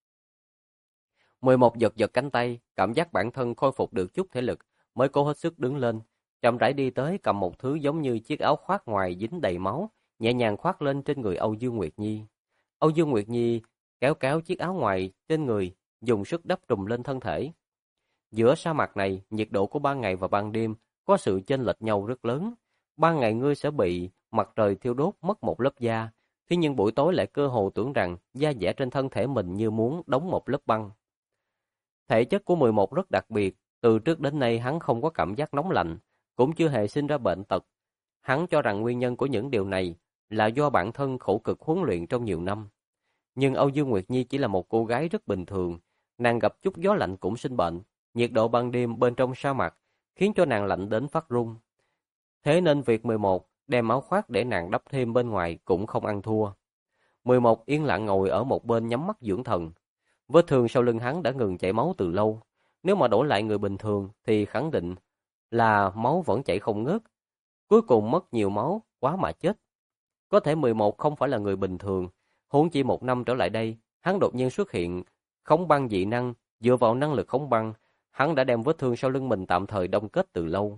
11 giật giật cánh tay, cảm giác bản thân khôi phục được chút thể lực, mới cố hết sức đứng lên, chậm rãi đi tới cầm một thứ giống như chiếc áo khoác ngoài dính đầy máu, nhẹ nhàng khoác lên trên người Âu Dương Nguyệt Nhi. Âu Dương Nguyệt Nhi kéo kéo chiếc áo ngoài trên người, dùng sức đắp trùm lên thân thể. Giữa sa mạc này, nhiệt độ của ban ngày và ban đêm có sự chênh lệch nhau rất lớn. Ban ngày ngươi sẽ bị mặt trời thiêu đốt mất một lớp da, thế nhưng buổi tối lại cơ hồ tưởng rằng da dẻ trên thân thể mình như muốn đóng một lớp băng. Thể chất của 11 rất đặc biệt, từ trước đến nay hắn không có cảm giác nóng lạnh, cũng chưa hề sinh ra bệnh tật. Hắn cho rằng nguyên nhân của những điều này là do bản thân khổ cực huấn luyện trong nhiều năm. Nhưng Âu Dương Nguyệt Nhi chỉ là một cô gái rất bình thường, nàng gặp chút gió lạnh cũng sinh bệnh, nhiệt độ ban đêm bên trong sa mạc khiến cho nàng lạnh đến phát run. Thế nên việc 11 đem áo khoác để nàng đắp thêm bên ngoài cũng không ăn thua. 11 yên lặng ngồi ở một bên nhắm mắt dưỡng thần. Vết thương sau lưng hắn đã ngừng chảy máu từ lâu. Nếu mà đổi lại người bình thường thì khẳng định là máu vẫn chảy không ngớt. Cuối cùng mất nhiều máu quá mà chết. Có thể 11 không phải là người bình thường. Huống chỉ một năm trở lại đây, hắn đột nhiên xuất hiện khống băng dị năng. Dựa vào năng lực khống băng, hắn đã đem vết thương sau lưng mình tạm thời đông kết từ lâu.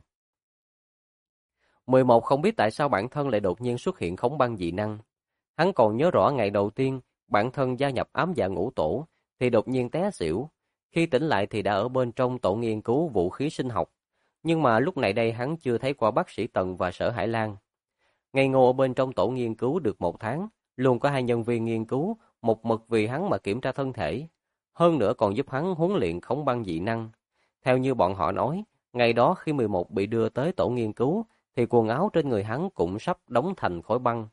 11 không biết tại sao bản thân lại đột nhiên xuất hiện khống băng dị năng. Hắn còn nhớ rõ ngày đầu tiên bản thân gia nhập ám dạ ngũ tổ thì đột nhiên té xỉu. Khi tỉnh lại thì đã ở bên trong tổ nghiên cứu vũ khí sinh học. Nhưng mà lúc này đây hắn chưa thấy qua bác sĩ Tần và Sở Hải Lan. Ngây ngô ở bên trong tổ nghiên cứu được 1 tháng, luôn có 2 nhân viên nghiên cứu một mực vì hắn mà kiểm tra thân thể. Hơn nữa còn giúp hắn huấn luyện khống băng dị năng. Theo như bọn họ nói, ngày đó khi 11 bị đưa tới tổ nghiên cứu thì quần áo trên người hắn cũng sắp đóng thành khối băng.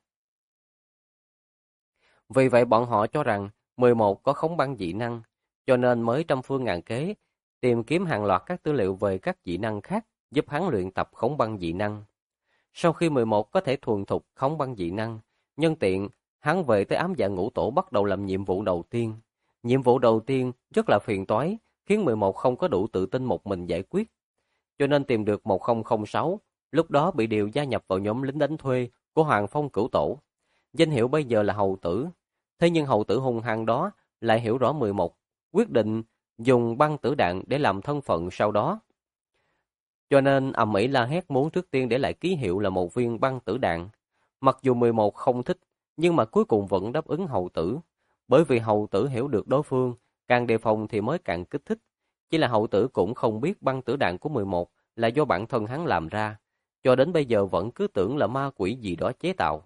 Vì vậy bọn họ cho rằng 11 có khống băng dị năng, cho nên mới trăm phương ngàn kế tìm kiếm hàng loạt các tư liệu về các dị năng khác giúp hắn luyện tập khống băng dị năng. Sau khi 11 có thể thuần thục khống băng dị năng, nhân tiện hắn về tới ám dạ ngũ tổ bắt đầu làm nhiệm vụ đầu tiên. Nhiệm vụ đầu tiên rất là phiền toái, khiến 11 không có đủ tự tin một mình giải quyết. Cho nên tìm được 1006, lúc đó bị điều gia nhập vào nhóm lính đánh thuê của Hoàng Phong Cửu Tổ. Danh hiệu bây giờ là Hầu Tử. Thế nhưng Hầu Tử hung hăng đó lại hiểu rõ 11, quyết định dùng băng tử đạn để làm thân phận sau đó. Cho nên ầm ĩ la hét muốn trước tiên để lại ký hiệu là một viên băng tử đạn. Mặc dù 11 không thích, nhưng mà cuối cùng vẫn đáp ứng Hầu Tử. Bởi vì Hầu Tử hiểu được đối phương, càng đề phòng thì mới càng kích thích. Chỉ là Hầu Tử cũng không biết băng tử đạn của 11 là do bản thân hắn làm ra. Cho đến bây giờ vẫn cứ tưởng là ma quỷ gì đó chế tạo.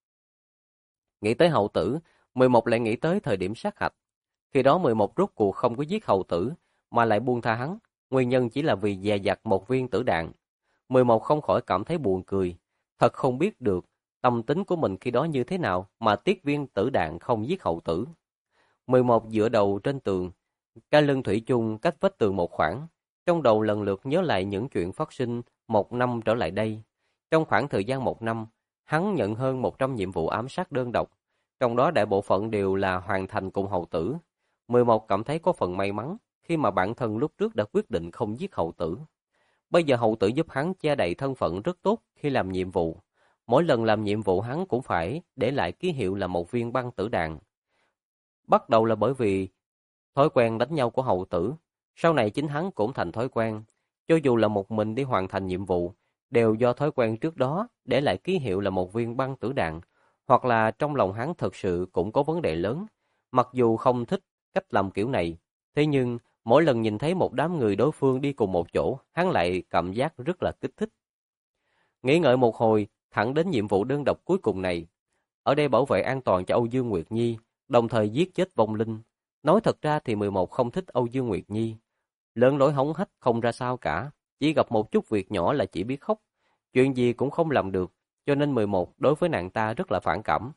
Nghĩ tới Hầu Tử, 11 lại nghĩ tới thời điểm sát hạch. Khi đó 11 rốt cuộc không có giết Hầu Tử, mà lại buông tha hắn. Nguyên nhân chỉ là vì dè dặt một viên tử đạn. 11 không khỏi cảm thấy buồn cười. Thật không biết được tâm tính của mình khi đó như thế nào mà tiếc viên tử đạn không giết Hầu Tử. 11 dựa đầu trên tường, cái lưng thủy chung cách vách tường một khoảng. Trong đầu lần lượt nhớ lại những chuyện phát sinh 1 năm trở lại đây. Trong khoảng thời gian 1 năm, hắn nhận hơn 100 nhiệm vụ ám sát đơn độc. Trong đó đại bộ phận đều là hoàn thành cùng Hầu Tử. 11 cảm thấy có phần may mắn khi mà bản thân lúc trước đã quyết định không giết Hầu Tử. Bây giờ Hầu Tử giúp hắn che đậy thân phận rất tốt khi làm nhiệm vụ. Mỗi lần làm nhiệm vụ hắn cũng phải để lại ký hiệu là một viên băng tử đạn. Bắt đầu là bởi vì thói quen đánh nhau của Hầu Tử. Sau này chính hắn cũng thành thói quen. Cho dù là một mình đi hoàn thành nhiệm vụ, đều do thói quen trước đó để lại ký hiệu là một viên băng tử đạn. Hoặc là trong lòng hắn thật sự cũng có vấn đề lớn. Mặc dù không thích cách làm kiểu này, thế nhưng mỗi lần nhìn thấy một đám người đối phương đi cùng một chỗ, hắn lại cảm giác rất là kích thích. Nghĩ ngợi một hồi, thẳng đến nhiệm vụ đơn độc cuối cùng này. Ở đây bảo vệ an toàn cho Âu Dương Nguyệt Nhi, đồng thời giết chết vong linh. Nói thật ra thì 11 không thích Âu Dương Nguyệt Nhi. Lớn lối hống hách không ra sao cả, chỉ gặp một chút việc nhỏ là chỉ biết khóc. Chuyện gì cũng không làm được, cho nên 11 đối với nàng ta rất là phản cảm.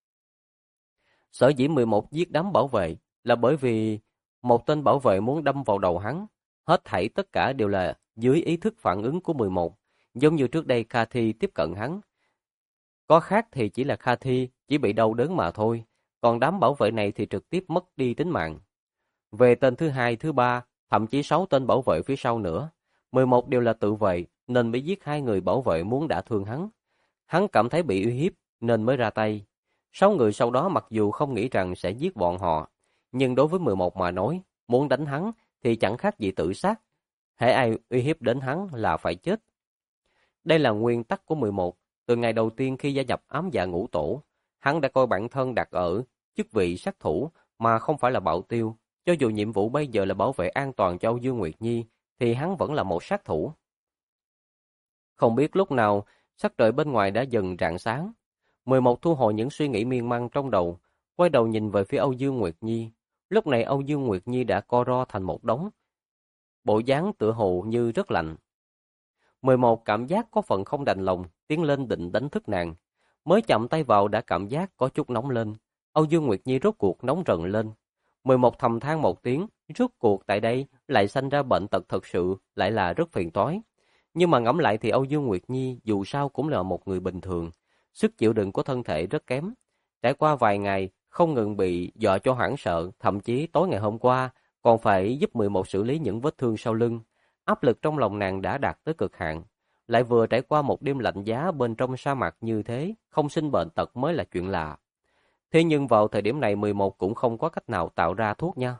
Sở dĩ 11 giết đám bảo vệ là bởi vì một tên bảo vệ muốn đâm vào đầu hắn. Hết thảy tất cả đều là dưới ý thức phản ứng của 11, giống như trước đây Cathy tiếp cận hắn. Có khác thì chỉ là Cathy chỉ bị đau đớn mà thôi, còn đám bảo vệ này thì trực tiếp mất đi tính mạng. Về tên thứ 2, thứ 3, thậm chí 6 tên bảo vệ phía sau nữa, 11 đều là tự vệ, nên mới giết 2 người bảo vệ muốn đả thương hắn. Hắn cảm thấy bị uy hiếp nên mới ra tay. 6 người sau đó mặc dù không nghĩ rằng sẽ giết bọn họ, nhưng đối với 11 mà nói, muốn đánh hắn thì chẳng khác gì tự sát. Hễ ai uy hiếp đến hắn là phải chết. Đây là nguyên tắc của 11. Từ ngày đầu tiên khi gia nhập ám dạ ngũ tổ, hắn đã coi bản thân đặt ở chức vị sát thủ mà không phải là bảo tiêu. Cho dù nhiệm vụ bây giờ là bảo vệ an toàn cho Âu Dương Nguyệt Nhi, thì hắn vẫn là một sát thủ. Không biết lúc nào, sắc trời bên ngoài đã dần rạng sáng. 11 thu hồi những suy nghĩ miên man trong đầu, quay đầu nhìn về phía Âu Dương Nguyệt Nhi. Lúc này Âu Dương Nguyệt Nhi đã co ro thành một đống, bộ dáng tựa hồ như rất lạnh. 11 cảm giác có phần không đành lòng, tiến lên định đánh thức nàng. Mới chậm tay vào đã cảm giác có chút nóng lên. Âu Dương Nguyệt Nhi rốt cuộc nóng rần lên. 11 thầm than một tiếng, rốt cuộc tại đây lại sanh ra bệnh tật thật sự, lại là rất phiền toái. Nhưng mà ngẫm lại thì Âu Dương Nguyệt Nhi dù sao cũng là một người bình thường, sức chịu đựng của thân thể rất kém. Trải qua vài ngày, không ngừng bị dọa cho hoảng sợ, thậm chí tối ngày hôm qua còn phải giúp 11 xử lý những vết thương sau lưng. Áp lực trong lòng nàng đã đạt tới cực hạn. Lại vừa trải qua một đêm lạnh giá bên trong sa mạc như thế, không sinh bệnh tật mới là chuyện lạ. Thế nhưng vào thời điểm này 11 cũng không có cách nào tạo ra thuốc nha.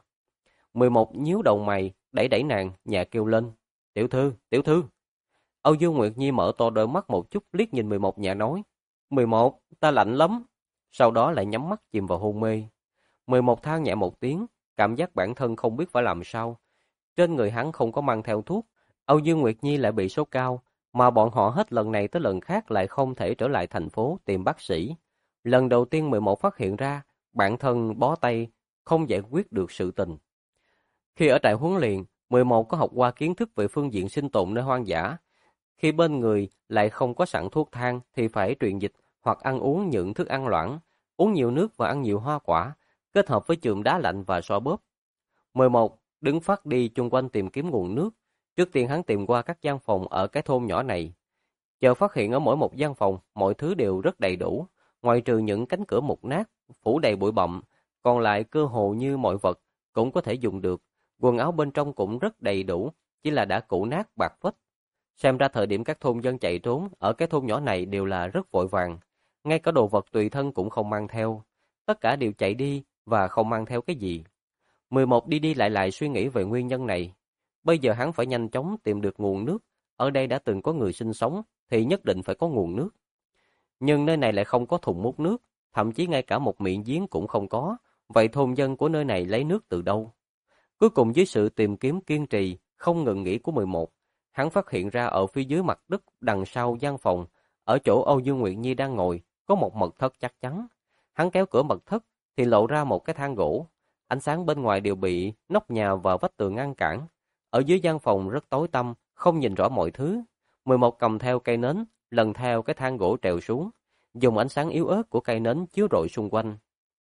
11 nhíu đầu mày, đẩy đẩy nàng, nhẹ kêu lên. Tiểu thư, tiểu thư. Âu Dương Nguyệt Nhi mở to đôi mắt một chút liếc nhìn 11 nhẹ nói. 11, ta lạnh lắm. Sau đó lại nhắm mắt chìm vào hôn mê. 11 than nhẹ một tiếng, cảm giác bản thân không biết phải làm sao. Trên người hắn không có mang theo thuốc. Âu Dương Nguyệt Nhi lại bị sốt cao, mà bọn họ hết lần này tới lần khác lại không thể trở lại thành phố tìm bác sĩ. Lần đầu tiên 11 phát hiện ra, bản thân bó tay, không giải quyết được sự tình. Khi ở trại huấn luyện, 11 có học qua kiến thức về phương diện sinh tồn nơi hoang dã. Khi bên người lại không có sẵn thuốc thang thì phải truyền dịch hoặc ăn uống những thức ăn loãng, uống nhiều nước và ăn nhiều hoa quả, kết hợp với chườm đá lạnh và xoa bóp. 11 đứng phát đi chung quanh tìm kiếm nguồn nước. Trước tiên hắn tìm qua các gian phòng ở cái thôn nhỏ này. Chợt phát hiện ở mỗi một gian phòng, mọi thứ đều rất đầy đủ, ngoại trừ những cánh cửa mục nát, phủ đầy bụi bặm, còn lại cơ hồ như mọi vật cũng có thể dùng được. Quần áo bên trong cũng rất đầy đủ, chỉ là đã cũ nát bạc phết. Xem ra thời điểm các thôn dân chạy trốn ở cái thôn nhỏ này đều là rất vội vàng, ngay cả đồ vật tùy thân cũng không mang theo. Tất cả đều chạy đi và không mang theo cái gì. 11 đi đi lại suy nghĩ về nguyên nhân này. Bây giờ hắn phải nhanh chóng tìm được nguồn nước. Ở đây đã từng có người sinh sống thì nhất định phải có nguồn nước. Nhưng nơi này lại không có thùng múc nước, thậm chí ngay cả một miệng giếng cũng không có. Vậy thôn dân của nơi này lấy nước từ đâu? Cuối cùng dưới sự tìm kiếm kiên trì, không ngừng nghỉ của 11, hắn phát hiện ra ở phía dưới mặt đất đằng sau gian phòng, ở chỗ Âu Dương Nguyệt Nhi đang ngồi, có một mật thất chắc chắn. Hắn kéo cửa mật thất thì lộ ra một cái thang gỗ. Ánh sáng bên ngoài đều bị nóc nhà và vách tường ngăn cản. Ở dưới gian phòng rất tối tăm, không nhìn rõ mọi thứ. 11 cầm theo cây nến, lần theo cái thang gỗ trèo xuống, dùng ánh sáng yếu ớt của cây nến chiếu rọi xung quanh.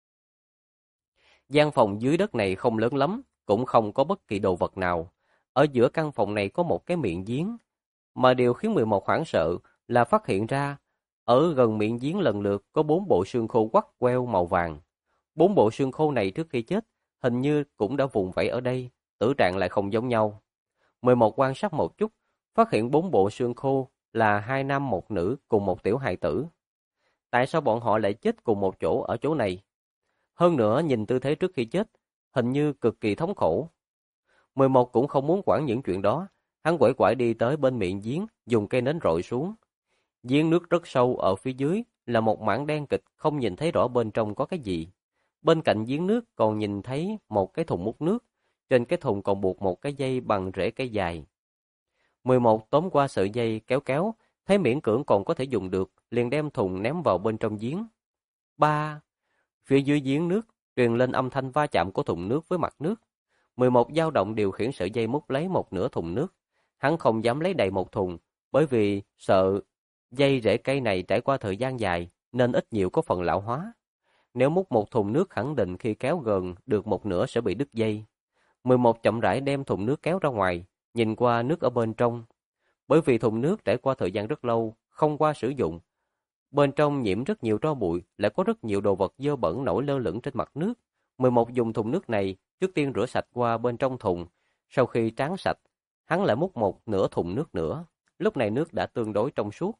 Gian phòng dưới đất này không lớn lắm, cũng không có bất kỳ đồ vật nào. Ở giữa căn phòng này có một cái miệng giếng. Mà điều khiến 11 hoảng sợ là phát hiện ra, ở gần miệng giếng lần lượt có 4 bộ xương khô quắt queo màu vàng. 4 bộ xương khô này trước khi chết, hình như cũng đã vùng vẫy ở đây, tử trạng lại không giống nhau. 11 quan sát một chút, phát hiện 4 bộ xương khô là 2 nam một nữ cùng một tiểu hài tử. Tại sao bọn họ lại chết cùng một chỗ ở chỗ này? Hơn nữa nhìn tư thế trước khi chết, hình như cực kỳ thống khổ. 11 cũng không muốn quản những chuyện đó, hắn quẩy quải đi tới bên miệng giếng, dùng cây nến rọi xuống. Giếng nước rất sâu, ở phía dưới là một mảng đen kịt, không nhìn thấy rõ bên trong có cái gì. Bên cạnh giếng nước còn nhìn thấy một cái thùng múc nước, trên cái thùng còn buộc một cái dây bằng rễ cây dài. 11 tóm qua sợi dây kéo kéo, thấy miễn cưỡng còn có thể dùng được, liền đem thùng ném vào bên trong giếng. Ba, phía dưới giếng nước truyền lên âm thanh va chạm của thùng nước với mặt nước. 11 dao động điều khiển sợi dây múc lấy một nửa thùng nước. Hắn không dám lấy đầy một thùng, bởi vì sợ dây rễ cây này trải qua thời gian dài nên ít nhiều có phần lão hóa. Nếu múc một thùng nước khẳng định khi kéo gần được một nửa sẽ bị đứt dây. 11 chậm rãi đem thùng nước kéo ra ngoài, nhìn qua nước ở bên trong. Bởi vì thùng nước trải qua thời gian rất lâu, không qua sử dụng. Bên trong nhiễm rất nhiều tro bụi, lại có rất nhiều đồ vật dơ bẩn nổi lơ lửng trên mặt nước. 11 dùng thùng nước này, trước tiên rửa sạch qua bên trong thùng. Sau khi tráng sạch, hắn lại múc một nửa thùng nước nữa. lúc này nước đã tương đối trong suốt.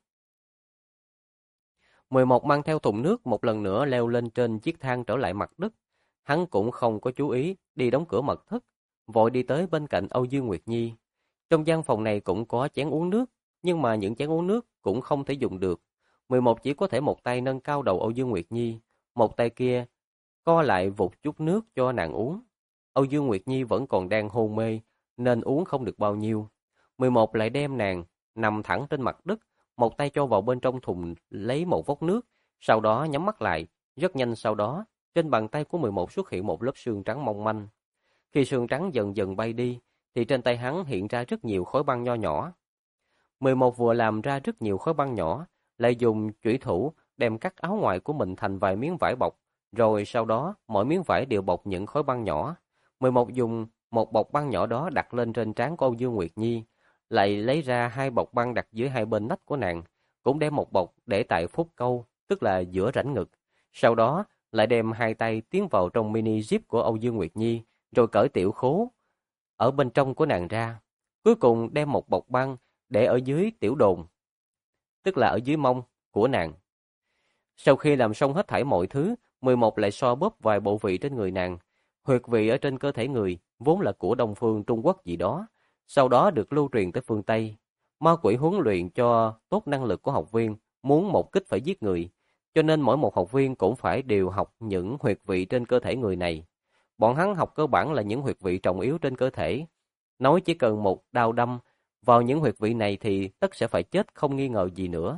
11 mang theo thùng nước một lần nữa leo lên trên chiếc thang trở lại mặt đất. Hắn cũng không có chú ý đi đóng cửa mật thất, vội đi tới bên cạnh Âu Dương Nguyệt Nhi. Trong gian phòng này cũng có chén uống nước, nhưng mà những chén uống nước cũng không thể dùng được. 11 chỉ có thể một tay nâng cao đầu Âu Dương Nguyệt Nhi, một tay kia co lại vụt chút nước cho nàng uống. Âu Dương Nguyệt Nhi vẫn còn đang hôn mê, nên uống không được bao nhiêu. 11 lại đem nàng nằm thẳng trên mặt đất, một tay cho vào bên trong thùng lấy một vốc nước, sau đó nhắm mắt lại. Rất nhanh sau đó, trên bàn tay của 11 xuất hiện một lớp sương trắng mong manh. Khi sương trắng dần dần bay đi, thì trên tay hắn hiện ra rất nhiều khối băng nho nhỏ. 11 vừa làm ra rất nhiều khối băng nhỏ, lại dùng chủy thủ đem cắt áo ngoài của mình thành vài miếng vải bọc, rồi sau đó mỗi miếng vải đều bọc những khối băng nhỏ. 11 dùng một bọc băng nhỏ đó đặt lên trên trán của Âu Dương Nguyệt Nhi, lại lấy ra hai bọc băng đặt dưới hai bên nách của nàng, cũng đem một bọc để tại phúc câu, tức là giữa rãnh ngực. Sau đó lại đem hai tay tiến vào trong mini zip của Âu Dương Nguyệt Nhi, rồi cởi tiểu khố ở bên trong của nàng ra. Cuối cùng đem một bọc băng để ở dưới tiểu đồn, tức là ở dưới mông của nàng. Sau khi làm xong hết thảy mọi thứ, 11 lại xoa bóp vài bộ vị trên người nàng. Huyệt vị ở trên cơ thể người vốn là của Đông phương Trung Quốc gì đó, sau đó được lưu truyền tới phương Tây. Ma quỷ huấn luyện cho tốt năng lực của học viên, muốn một kích phải giết người, cho nên mỗi một học viên cũng phải đều học những huyệt vị trên cơ thể người này. Bọn hắn học cơ bản là những huyệt vị trọng yếu trên cơ thể. Nói chỉ cần một đao đâm vào những huyệt vị này thì tất sẽ phải chết không nghi ngờ gì nữa.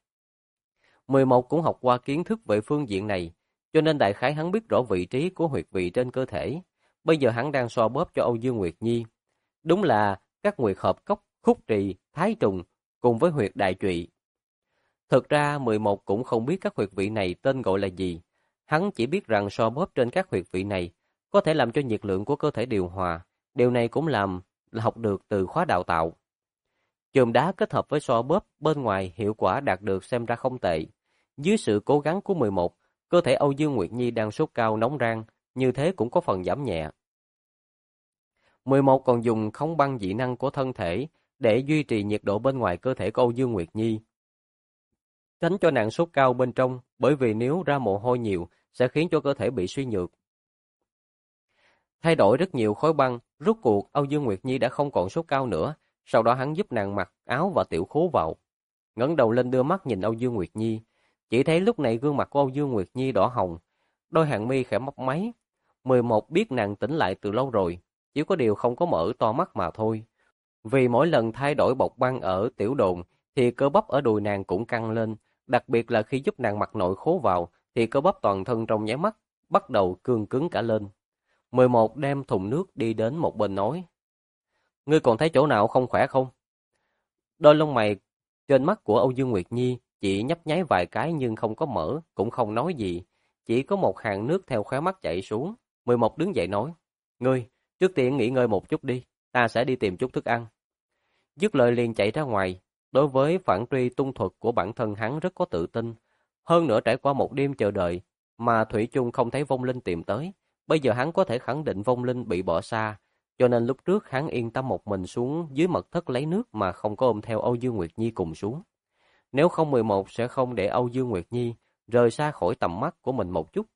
11 cũng học qua kiến thức về phương diện này, cho nên đại khái hắn biết rõ vị trí của huyệt vị trên cơ thể. Bây giờ hắn đang xoa bóp cho Âu Dương Nguyệt Nhi. Đúng là các huyệt hợp cốc, khúc trì, thái trùng cùng với huyệt đại trụy. Thực ra 11 cũng không biết các huyệt vị này tên gọi là gì. Hắn chỉ biết rằng xoa bóp trên các huyệt vị này có thể làm cho nhiệt lượng của cơ thể điều hòa. Điều này cũng là học được từ khóa đào tạo. Chườm đá kết hợp với xoa bóp bên ngoài hiệu quả đạt được xem ra không tệ. Dưới sự cố gắng của 11, cơ thể Âu Dương Nguyệt Nhi đang sốt cao nóng rang, như thế cũng có phần giảm nhẹ. 11 còn dùng khống băng dị năng của thân thể để duy trì nhiệt độ bên ngoài cơ thể của Âu Dương Nguyệt Nhi, tránh cho nàng sốt cao bên trong, bởi vì nếu ra mồ hôi nhiều sẽ khiến cho cơ thể bị suy nhược. Thay đổi rất nhiều khối băng, rốt cuộc Âu Dương Nguyệt Nhi đã không còn sốt cao nữa, sau đó hắn giúp nàng mặc áo và tiểu khố vào. Ngẩng đầu lên đưa mắt nhìn Âu Dương Nguyệt Nhi, chỉ thấy lúc này gương mặt của Âu Dương Nguyệt Nhi đỏ hồng, đôi hàng mi khẽ mấp máy. 11 biết nàng tỉnh lại từ lâu rồi, chỉ có điều không có mở to mắt mà thôi. Vì mỗi lần thay đổi bọc băng ở tiểu đồn thì cơ bắp ở đùi nàng cũng căng lên, đặc biệt là khi giúp nàng mặc nội khố vào thì cơ bắp toàn thân trong nháy mắt bắt đầu cương cứng cả lên. 11 đem thùng nước đi đến một bên nói: "Ngươi còn thấy chỗ nào không khỏe không?" Đôi lông mày trên mắt của Âu Dương Nguyệt Nhi chỉ nhấp nháy vài cái nhưng không có mở, cũng không nói gì, chỉ có một hàng nước theo khóe mắt chảy xuống. 11 đứng dậy nói: "Ngươi, trước tiên nghỉ ngơi một chút đi, ta sẽ đi tìm chút thức ăn." Dứt lời liền chạy ra ngoài. Đối với phản truy tung thuật của bản thân hắn rất có tự tin. Hơn nữa trải qua một đêm chờ đợi mà thủy chung không thấy vong linh tìm tới. Bây giờ hắn có thể khẳng định vong linh bị bỏ xa, cho nên lúc trước hắn yên tâm một mình xuống dưới mật thất lấy nước mà không có ôm theo Âu Dương Nguyệt Nhi cùng xuống. Nếu không 11 sẽ không để Âu Dương Nguyệt Nhi rời xa khỏi tầm mắt của mình một chút.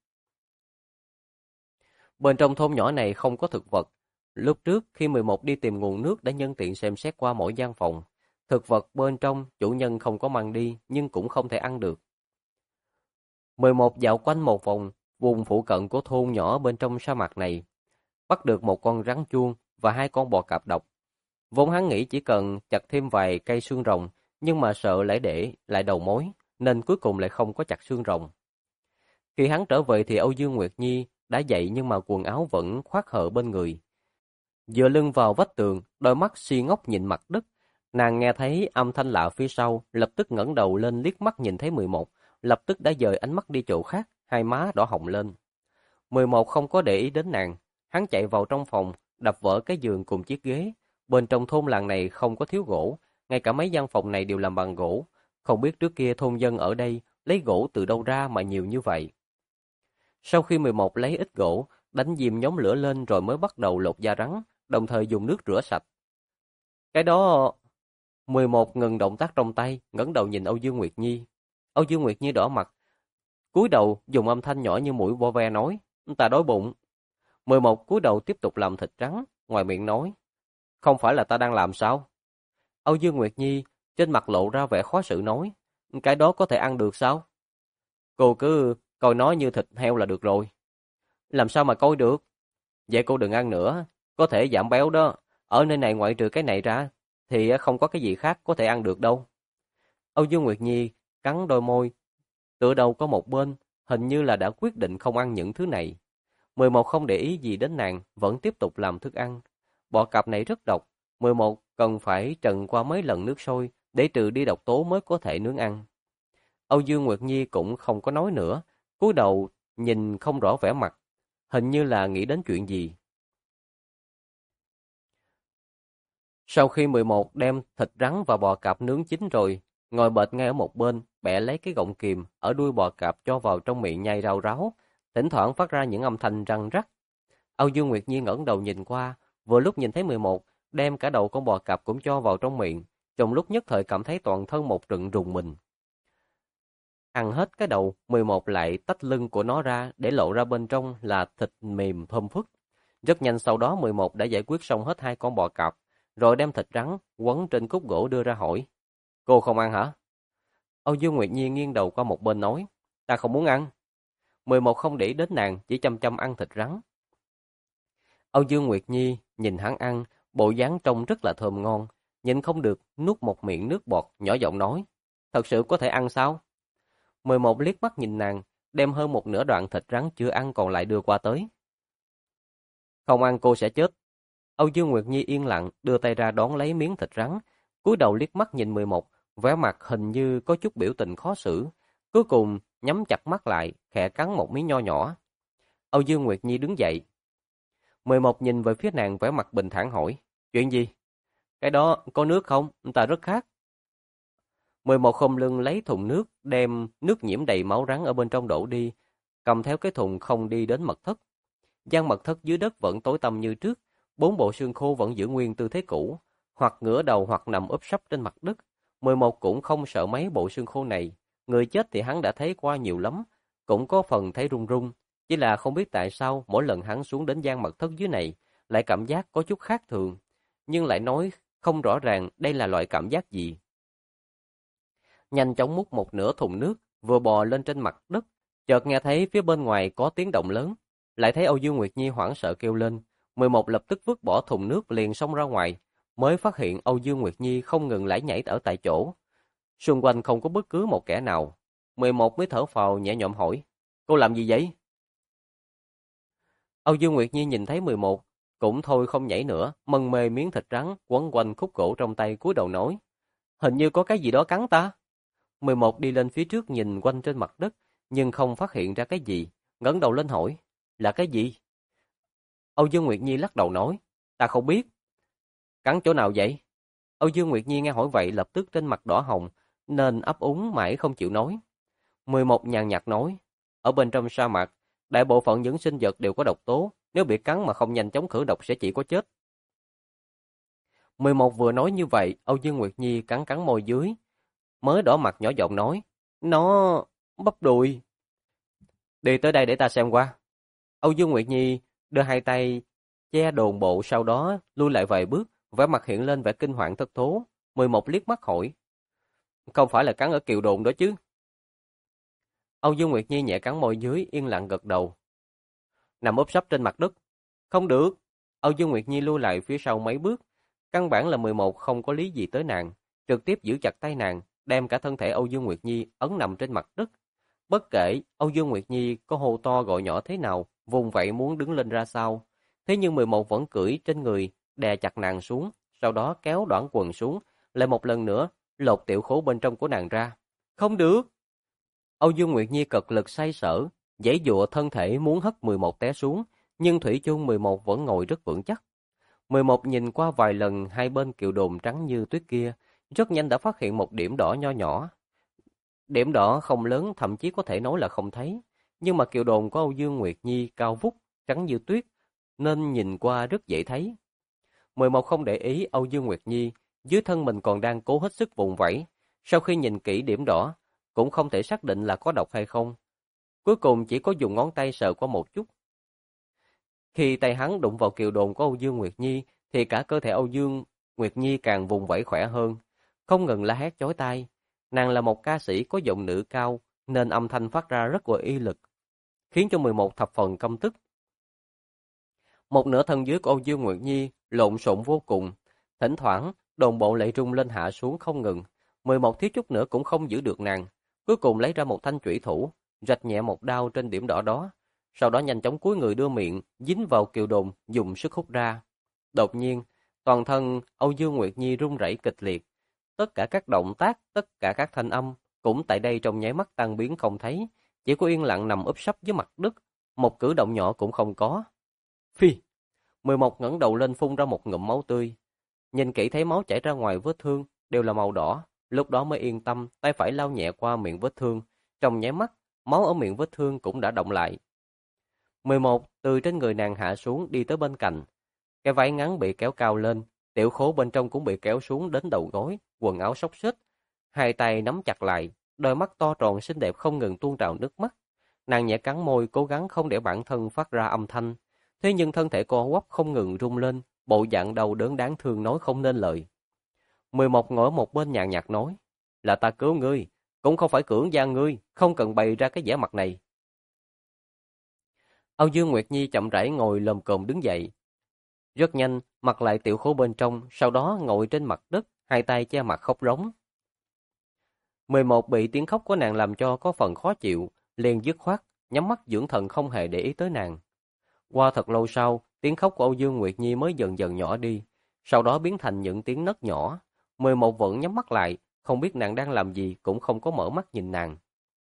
Bên trong thôn nhỏ này không có thực vật. Lúc trước khi 11 đi tìm nguồn nước đã nhân tiện xem xét qua mỗi gian phòng. Thực vật bên trong chủ nhân không có mang đi nhưng cũng không thể ăn được. 11 dạo quanh một vòng vùng phụ cận của thôn nhỏ bên trong sa mạc này, bắt được một con rắn chuông và hai con bò cạp độc. Vốn hắn nghĩ chỉ cần chặt thêm vài cây xương rồng, nhưng mà sợ lại để lại đầu mối, nên cuối cùng lại không có chặt xương rồng. Khi hắn trở về thì Âu Dương Nguyệt Nhi đã dậy nhưng mà quần áo vẫn khoác hở bên người. Dựa lưng vào vách tường, đôi mắt si ngốc nhìn mặt đất. Nàng nghe thấy âm thanh lạ phía sau, lập tức ngẩng đầu lên liếc mắt nhìn thấy 11, lập tức đã dời ánh mắt đi chỗ khác, hai má đỏ hồng lên. 11 không có để ý đến nàng, hắn chạy vào trong phòng, đập vỡ cái giường cùng chiếc ghế. Bên trong thôn làng này không có thiếu gỗ, ngay cả mấy gian phòng này đều làm bằng gỗ. Không biết trước kia thôn dân ở đây lấy gỗ từ đâu ra mà nhiều như vậy. Sau khi 11 lấy ít gỗ, đánh diêm nhóm lửa lên rồi mới bắt đầu lột da rắn, đồng thời dùng nước rửa sạch. Cái đó 11 ngừng động tác trong tay, ngẩng đầu nhìn Âu Dương Nguyệt Nhi. Âu Dương Nguyệt Nhi đỏ mặt, cúi đầu dùng âm thanh nhỏ như mũi vo ve nói, ta đói bụng. 11 cúi đầu tiếp tục làm thịt trắng, ngoài miệng nói, không phải là ta đang làm sao? Âu Dương Nguyệt Nhi trên mặt lộ ra vẻ khó xử nói, cái đó có thể ăn được sao? Cô cứ coi nó như thịt heo là được rồi. Làm sao mà coi được? Vậy cô đừng ăn nữa, có thể giảm béo đó. Ở nơi này ngoại trừ cái này ra, thì không có cái gì khác có thể ăn được đâu. Âu Dương Nguyệt Nhi cắn đôi môi, tựa đầu có một bên, hình như là đã quyết định không ăn những thứ này. 11 không để ý gì đến nàng, vẫn tiếp tục làm thức ăn. Bọ cạp này rất độc, 11 cần phải trần qua mấy lần nước sôi để trừ đi độc tố mới có thể nướng ăn. Âu Dương Nguyệt Nhi cũng không có nói nữa, cúi đầu nhìn không rõ vẻ mặt, hình như là nghĩ đến chuyện gì. Sau khi 11 đem thịt rắn và bò cạp nướng chín rồi, ngồi bệt ngay ở một bên, bẻ lấy cái gọng kìm ở đuôi bò cạp cho vào trong miệng nhai rau ráo, thỉnh thoảng phát ra những âm thanh răng rắc. Âu Dương Nguyệt Nhi ngẩng đầu nhìn qua, vừa lúc nhìn thấy 11 đem cả đầu con bò cạp cũng cho vào trong miệng, trong lúc nhất thời cảm thấy toàn thân một trận rùng mình. Ăn hết cái đầu, 11 lại tách lưng của nó ra để lộ ra bên trong là thịt mềm thơm phức. Rất nhanh sau đó 11 đã giải quyết xong hết hai con bò cạp, rồi đem thịt rắn quấn trên cúc gỗ đưa ra hỏi. Cô không ăn hả? Âu Dương Nguyệt Nhi nghiêng đầu qua một bên nói, ta không muốn ăn. 11 không để ý đến nàng, chỉ chăm chăm ăn thịt rắn. Âu Dương Nguyệt Nhi nhìn hắn ăn, bộ dáng trông rất là thơm ngon, nhìn không được, nuốt một miệng nước bọt, nhỏ giọng nói, thật sự có thể ăn sao? 11 liếc mắt nhìn nàng, đem hơn một nửa đoạn thịt rắn chưa ăn còn lại đưa qua tới. Không ăn cô sẽ chết. Âu Dương Nguyệt Nhi yên lặng, đưa tay ra đón lấy miếng thịt rắn, cúi đầu liếc mắt nhìn 11, vẻ mặt hình như có chút biểu tình khó xử, cuối cùng nhắm chặt mắt lại, khẽ cắn một miếng nho nhỏ. Âu Dương Nguyệt Nhi đứng dậy. 11 nhìn về phía nàng vẻ mặt bình thản hỏi, chuyện gì? Cái đó có nước không? Ta rất khát. 11 không lưng lấy thùng nước, đem nước nhiễm đầy máu rắn ở bên trong đổ đi, cầm theo cái thùng không đi đến mật thất. Gian mật thất dưới đất vẫn tối tăm như trước, 4 bộ xương khô vẫn giữ nguyên tư thế cũ, hoặc ngửa đầu hoặc nằm úp sấp trên mặt đất. 11 cũng không sợ mấy bộ xương khô này, người chết thì hắn đã thấy qua nhiều lắm, cũng có phần thấy run run, chỉ là không biết tại sao mỗi lần hắn xuống đến gian mật thất dưới này, lại cảm giác có chút khác thường, nhưng lại nói không rõ ràng đây là loại cảm giác gì. Nhanh chóng múc một nửa thùng nước, vừa bò lên trên mặt đất, chợt nghe thấy phía bên ngoài có tiếng động lớn, lại thấy Âu Dương Nguyệt Nhi hoảng sợ kêu lên, 11 lập tức vứt bỏ thùng nước liền xông ra ngoài, mới phát hiện Âu Dương Nguyệt Nhi không ngừng lải nhải ở tại chỗ. Xung quanh không có bất cứ một kẻ nào. 11 mới thở phào nhẹ nhõm hỏi, cô làm gì vậy? Âu Dương Nguyệt Nhi nhìn thấy 11, cũng thôi không nhảy nữa, mân mê miếng thịt rắn quấn quanh khúc gỗ trong tay cúi đầu nói, hình như có cái gì đó cắn ta. 11 đi lên phía trước nhìn quanh trên mặt đất, nhưng không phát hiện ra cái gì, ngẩng đầu lên hỏi, là cái gì? Âu Dương Nguyệt Nhi lắc đầu nói, ta không biết. Cắn chỗ nào vậy? Âu Dương Nguyệt Nhi nghe hỏi vậy lập tức trên mặt đỏ hồng, nên ấp úng mãi không chịu nói. 11 nhàn nhạt nói, ở bên trong sa mạc, đại bộ phận những sinh vật đều có độc tố, nếu bị cắn mà không nhanh chóng khử độc sẽ chỉ có chết. 11 vừa nói như vậy, Âu Dương Nguyệt Nhi cắn cắn môi dưới, mới đỏ mặt nhỏ giọng nói, nó bắp đùi. Đi tới đây để ta xem qua. Âu Dương Nguyệt Nhi đưa hai tay che đồn bộ, sau đó lui lại vài bước, vẻ mặt hiện lên vẻ kinh hoàng thất thố. 11 liếc mắt hỏi, không phải là cắn ở Kiều Đồn đó chứ? Âu Dương Nguyệt Nhi nhẹ cắn môi dưới, yên lặng gật đầu. Nằm úp sấp trên mặt đất. Không được. Âu Dương Nguyệt Nhi lui lại phía sau mấy bước. Căn bản là 11 không có lý gì tới nàng, trực tiếp giữ chặt tay nàng, đem cả thân thể Âu Dương Nguyệt Nhi ấn nằm trên mặt đất. Bất kể Âu Dương Nguyệt Nhi có hô to gọi nhỏ thế nào, vùng vậy muốn đứng lên ra sao, thế nhưng 11 vẫn cưỡi trên người, đè chặt nàng xuống, sau đó kéo đoạn quần xuống, lại một lần nữa lột tiểu khố bên trong của nàng ra. Không được. Âu Dương Nguyệt Nhi cật lực xoay sở, giãy giụa thân thể muốn hất 11 té xuống, nhưng thủy chung 11 vẫn ngồi rất vững chắc. 11 nhìn qua vài lần hai bên kiệu đồn trắng như tuyết kia, rất nhanh đã phát hiện một điểm đỏ nho nhỏ. Điểm đỏ không lớn, thậm chí có thể nói là không thấy, nhưng mà kiệu đồn của Âu Dương Nguyệt Nhi cao vút, trắng như tuyết, nên nhìn qua rất dễ thấy. 11 không để ý Âu Dương Nguyệt Nhi, dưới thân mình còn đang cố hết sức vùng vẫy. Sau khi nhìn kỹ điểm đỏ, cũng không thể xác định là có độc hay không. Cuối cùng chỉ có dùng ngón tay sờ qua một chút. Khi tay hắn đụng vào kiều đồn của Âu Dương Nguyệt Nhi, thì cả cơ thể Âu Dương Nguyệt Nhi càng vùng vẫy khỏe hơn, không ngừng la hét chói tai. Nàng là một ca sĩ có giọng nữ cao, nên âm thanh phát ra rất có uy lực, khiến cho 11 thập phần căm tức. Một nửa thân dưới của Âu Dương Nguyệt Nhi lộn xộn vô cùng, thỉnh thoảng đồn bộ lại rung lên hạ xuống không ngừng. 11 thiếu chút nữa cũng không giữ được nàng, cuối cùng lấy ra một thanh chủy thủ, rạch nhẹ một đao trên điểm đỏ đó, sau đó nhanh chóng cúi người đưa miệng dính vào kiều đồn, dùng sức hút ra. Đột nhiên, toàn thân Âu Dương Nguyệt Nhi run rẩy kịch liệt, tất cả các động tác, tất cả các thanh âm cũng tại đây trong nháy mắt tan biến không thấy, chỉ có yên lặng nằm úp sấp dưới mặt đất, một cử động nhỏ cũng không có. Phi! 11 ngẩng đầu lên phun ra một ngụm máu tươi. Nhìn kỹ thấy máu chảy ra ngoài vết thương đều là màu đỏ, lúc đó mới yên tâm, tay phải lau nhẹ qua miệng vết thương, trong nháy mắt, máu ở miệng vết thương cũng đã đọng lại. 11 từ trên người nàng hạ xuống đi tới bên cạnh. Cái váy ngắn bị kéo cao lên, tiểu khố bên trong cũng bị kéo xuống đến đầu gối, quần áo xốc xếch. Hai tay nắm chặt lại, đôi mắt to tròn xinh đẹp không ngừng tuôn trào nước mắt. Nàng nhẹ cắn môi cố gắng không để bản thân phát ra âm thanh. Thế nhưng thân thể co quắp không ngừng rung lên, bộ dạng đau đớn đáng thương nói không nên lời. 11 ngồi ở một bên nhàn nhạt nói, là ta cứu ngươi, cũng không phải cưỡng gian ngươi, không cần bày ra cái vẻ mặt này. Âu Dương Nguyệt Nhi chậm rãi ngồi lồm cồm đứng dậy. Rất nhanh, mặc lại tiểu khố bên trong, sau đó ngồi trên mặt đất, hai tay che mặt khóc rống. 11 bị tiếng khóc của nàng làm cho có phần khó chịu, liền dứt khoát, nhắm mắt dưỡng thần không hề để ý tới nàng. Qua thật lâu sau, tiếng khóc của Âu Dương Nguyệt Nhi mới dần dần nhỏ đi, sau đó biến thành những tiếng nấc nhỏ. 11 vẫn nhắm mắt lại, không biết nàng đang làm gì, cũng không có mở mắt nhìn nàng.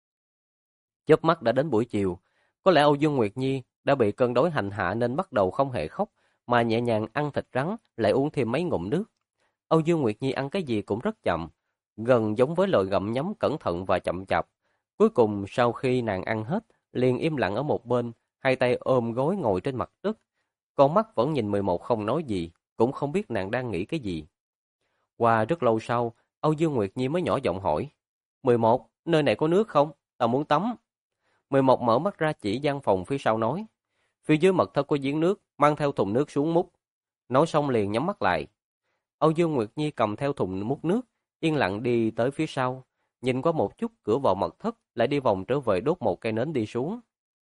Chớp mắt đã đến buổi chiều, có lẽ Âu Dương Nguyệt Nhi đã bị cơn đói hành hạ nên bắt đầu không hề khóc, mà nhẹ nhàng ăn thịt rắn, lại uống thêm mấy ngụm nước. Âu Dương Nguyệt Nhi ăn cái gì cũng rất chậm, gần giống với loài gặm nhấm cẩn thận và chậm chạp. Cuối cùng sau khi nàng ăn hết, liền im lặng ở một bên, hai tay ôm gối ngồi trên mặt đất. Con mắt vẫn nhìn 11 không nói gì, cũng không biết nàng đang nghĩ cái gì. Qua rất lâu sau, Âu Dương Nguyệt Nhi mới nhỏ giọng hỏi, 11, nơi này có nước không? Ta muốn tắm. 11 mở mắt ra chỉ gian phòng phía sau nói, phía dưới mật thất có giếng nước, mang theo thùng nước xuống múc. Nói xong liền nhắm mắt lại. Âu Dương Nguyệt Nhi cầm theo thùng múc nước, yên lặng đi tới phía sau, nhìn qua một chút cửa vào mật thất, lại đi vòng trở về đốt một cây nến đi xuống.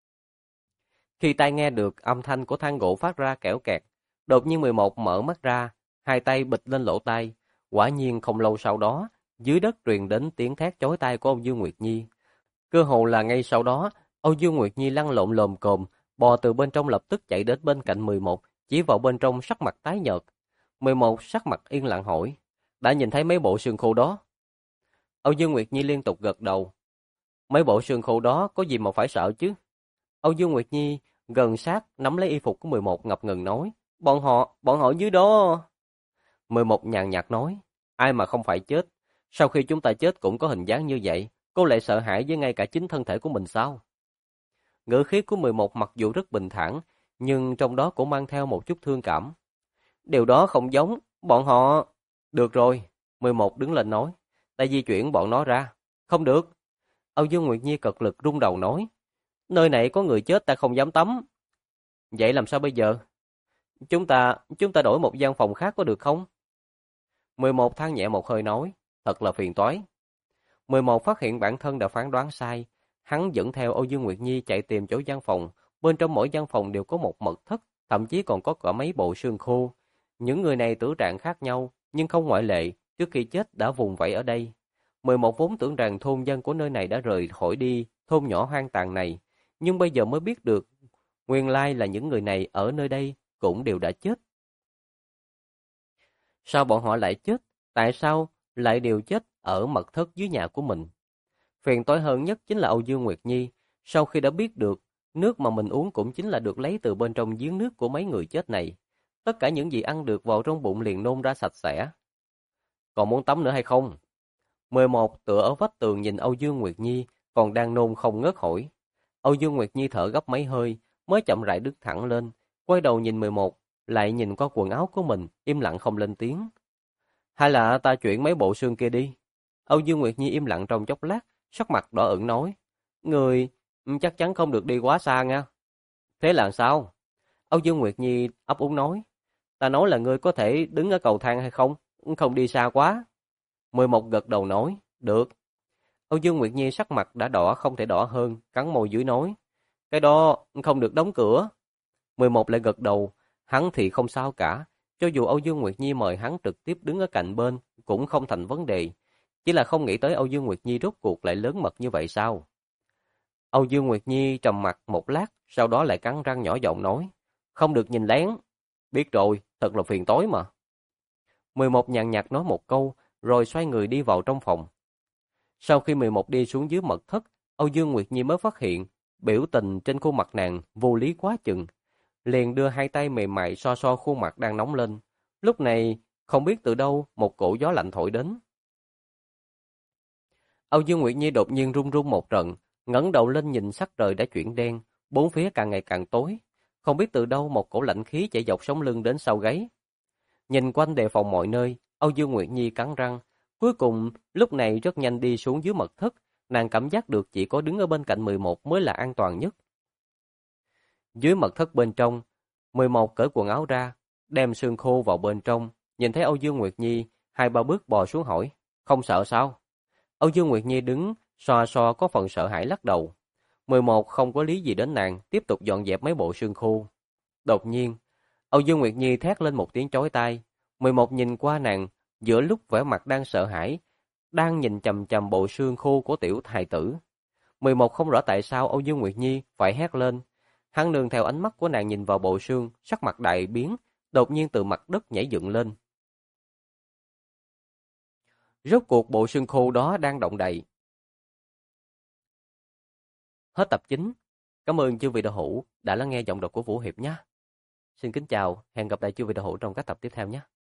Khi tai nghe được âm thanh của than gỗ phát ra kẽo kẹt, đột nhiên 11 mở mắt ra, hai tay bịch lên lỗ tai. Quả nhiên không lâu sau đó, dưới đất truyền đến tiếng thét chói tai của Âu Dương Nguyệt Nhi. Cơ hồ là ngay sau đó, Âu Dương Nguyệt Nhi lăn lộn lồm cồm, bò từ bên trong lập tức chạy đến bên cạnh 11, chỉ vào bên trong sắc mặt tái nhợt. 11 sắc mặt yên lặng hỏi, đã nhìn thấy mấy bộ xương khô đó? Âu Dương Nguyệt Nhi liên tục gật đầu. Mấy bộ xương khô đó có gì mà phải sợ chứ? Âu Dương Nguyệt Nhi gần sát nắm lấy y phục của 11 ngập ngừng nói, bọn họ dưới đó. 11 nhàn nhạt nói, ai mà không phải chết, sau khi chúng ta chết cũng có hình dáng như vậy, cô lại sợ hãi với ngay cả chính thân thể của mình sao? Ngữ khí của 11 mặc dù rất bình thản, nhưng trong đó cũng mang theo một chút thương cảm. Điều đó không giống, bọn họ... Được rồi, 11 đứng lên nói, ta di chuyển bọn nó ra. Không được. Âu Dương Nguyệt Nhi cật lực rung đầu nói, nơi này có người chết ta không dám tắm. Vậy làm sao bây giờ? Chúng ta đổi một gian phòng khác có được không? 11 than nhẹ một hơi nói, thật là phiền toái. 11 phát hiện bản thân đã phán đoán sai, hắn dẫn theo Âu Dương Nguyệt Nhi chạy tìm chỗ gian phòng, bên trong mỗi gian phòng đều có một mật thất, thậm chí còn có cả mấy bộ xương khô. Những người này tử trạng khác nhau, nhưng không ngoại lệ, trước khi chết đã vùng vẫy ở đây. 11 vốn tưởng rằng thôn dân của nơi này đã rời khỏi đi thôn nhỏ hoang tàn này, nhưng bây giờ mới biết được, nguyên lai là những người này ở nơi đây cũng đều đã chết. Sao bọn họ lại chết? Tại sao lại đều chết ở mật thất dưới nhà của mình? Phiền toái hơn nhất chính là Âu Dương Nguyệt Nhi, sau khi đã biết được, nước mà mình uống cũng chính là được lấy từ bên trong giếng nước của mấy người chết này. Tất cả những gì ăn được vào trong bụng liền nôn ra sạch sẽ. Còn muốn tắm nữa hay không? 11 tựa ở vách tường nhìn Âu Dương Nguyệt Nhi, còn đang nôn không ngớt hỏi. Âu Dương Nguyệt Nhi thở gấp mấy hơi, mới chậm rãi đứng thẳng lên, quay đầu nhìn 11, lại nhìn qua quần áo của mình, im lặng không lên tiếng. Hay là ta chuyển mấy bộ xương kia đi? Âu Dương Nguyệt Nhi im lặng trong chốc lát, sắc mặt đỏ ửng nói. Người chắc chắn không được đi quá xa nha. Thế là sao? Âu Dương Nguyệt Nhi ấp úng nói. Ta nói là ngươi có thể đứng ở cầu thang hay không? Không đi xa quá. 11 gật đầu nói. Được. Âu Dương Nguyệt Nhi sắc mặt đã đỏ không thể đỏ hơn, cắn môi dưới nói. Cái đó không được đóng cửa. 11 lại gật đầu, hắn thì không sao cả. Cho dù Âu Dương Nguyệt Nhi mời hắn trực tiếp đứng ở cạnh bên, cũng không thành vấn đề. Chỉ là không nghĩ tới Âu Dương Nguyệt Nhi rốt cuộc lại lớn mật như vậy sao? Âu Dương Nguyệt Nhi trầm mặt một lát, sau đó lại cắn răng nhỏ giọng nói. Không được nhìn lén. Biết rồi, thật là phiền tối mà. 11 nhàn nhạt nói một câu, rồi xoay người đi vào trong phòng. Sau khi 11 đi xuống dưới mật thất, Âu Dương Nguyệt Nhi mới phát hiện, biểu tình trên khuôn mặt nàng vô lý quá chừng. Liền đưa hai tay mềm mại so so khuôn mặt đang nóng lên. Lúc này, không biết từ đâu một cổ gió lạnh thổi đến. Âu Dương Nguyệt Nhi đột nhiên run run một trận, ngẩng đầu lên nhìn sắc trời đã chuyển đen, bốn phía càng ngày càng tối. Không biết từ đâu một cổ lạnh khí chạy dọc sống lưng đến sau gáy. Nhìn quanh đề phòng mọi nơi, Âu Dương Nguyệt Nhi cắn răng. Cuối cùng, lúc này rất nhanh đi xuống dưới mật thất, nàng cảm giác được chỉ có đứng ở bên cạnh 11 mới là an toàn nhất. Dưới mật thất bên trong, 11 cởi quần áo ra, đem xương khô vào bên trong, nhìn thấy Âu Dương Nguyệt Nhi, hai ba bước bò xuống hỏi, không sợ sao? Âu Dương Nguyệt Nhi đứng, xoa xoa có phần sợ hãi lắc đầu. 11 không có lý gì đến nàng, tiếp tục dọn dẹp mấy bộ xương khô. Đột nhiên, Âu Dương Nguyệt Nhi thét lên một tiếng chói tai. 11 nhìn qua nàng, giữa lúc vẻ mặt đang sợ hãi, đang nhìn chằm chằm bộ xương khô của tiểu hài tử. 11 không rõ tại sao Âu Dương Nguyệt Nhi phải hét lên. Hắn nương theo ánh mắt của nàng nhìn vào bộ xương, sắc mặt đại biến, đột nhiên từ mặt đất nhảy dựng lên. Rốt cuộc bộ xương khô đó đang động đậy. Hết tập 9. Cảm ơn chư vị đạo hữu đã lắng nghe giọng đọc của Vũ Hiệp nhé. Xin kính chào, hẹn gặp lại chư vị đạo hữu trong các tập tiếp theo nhé.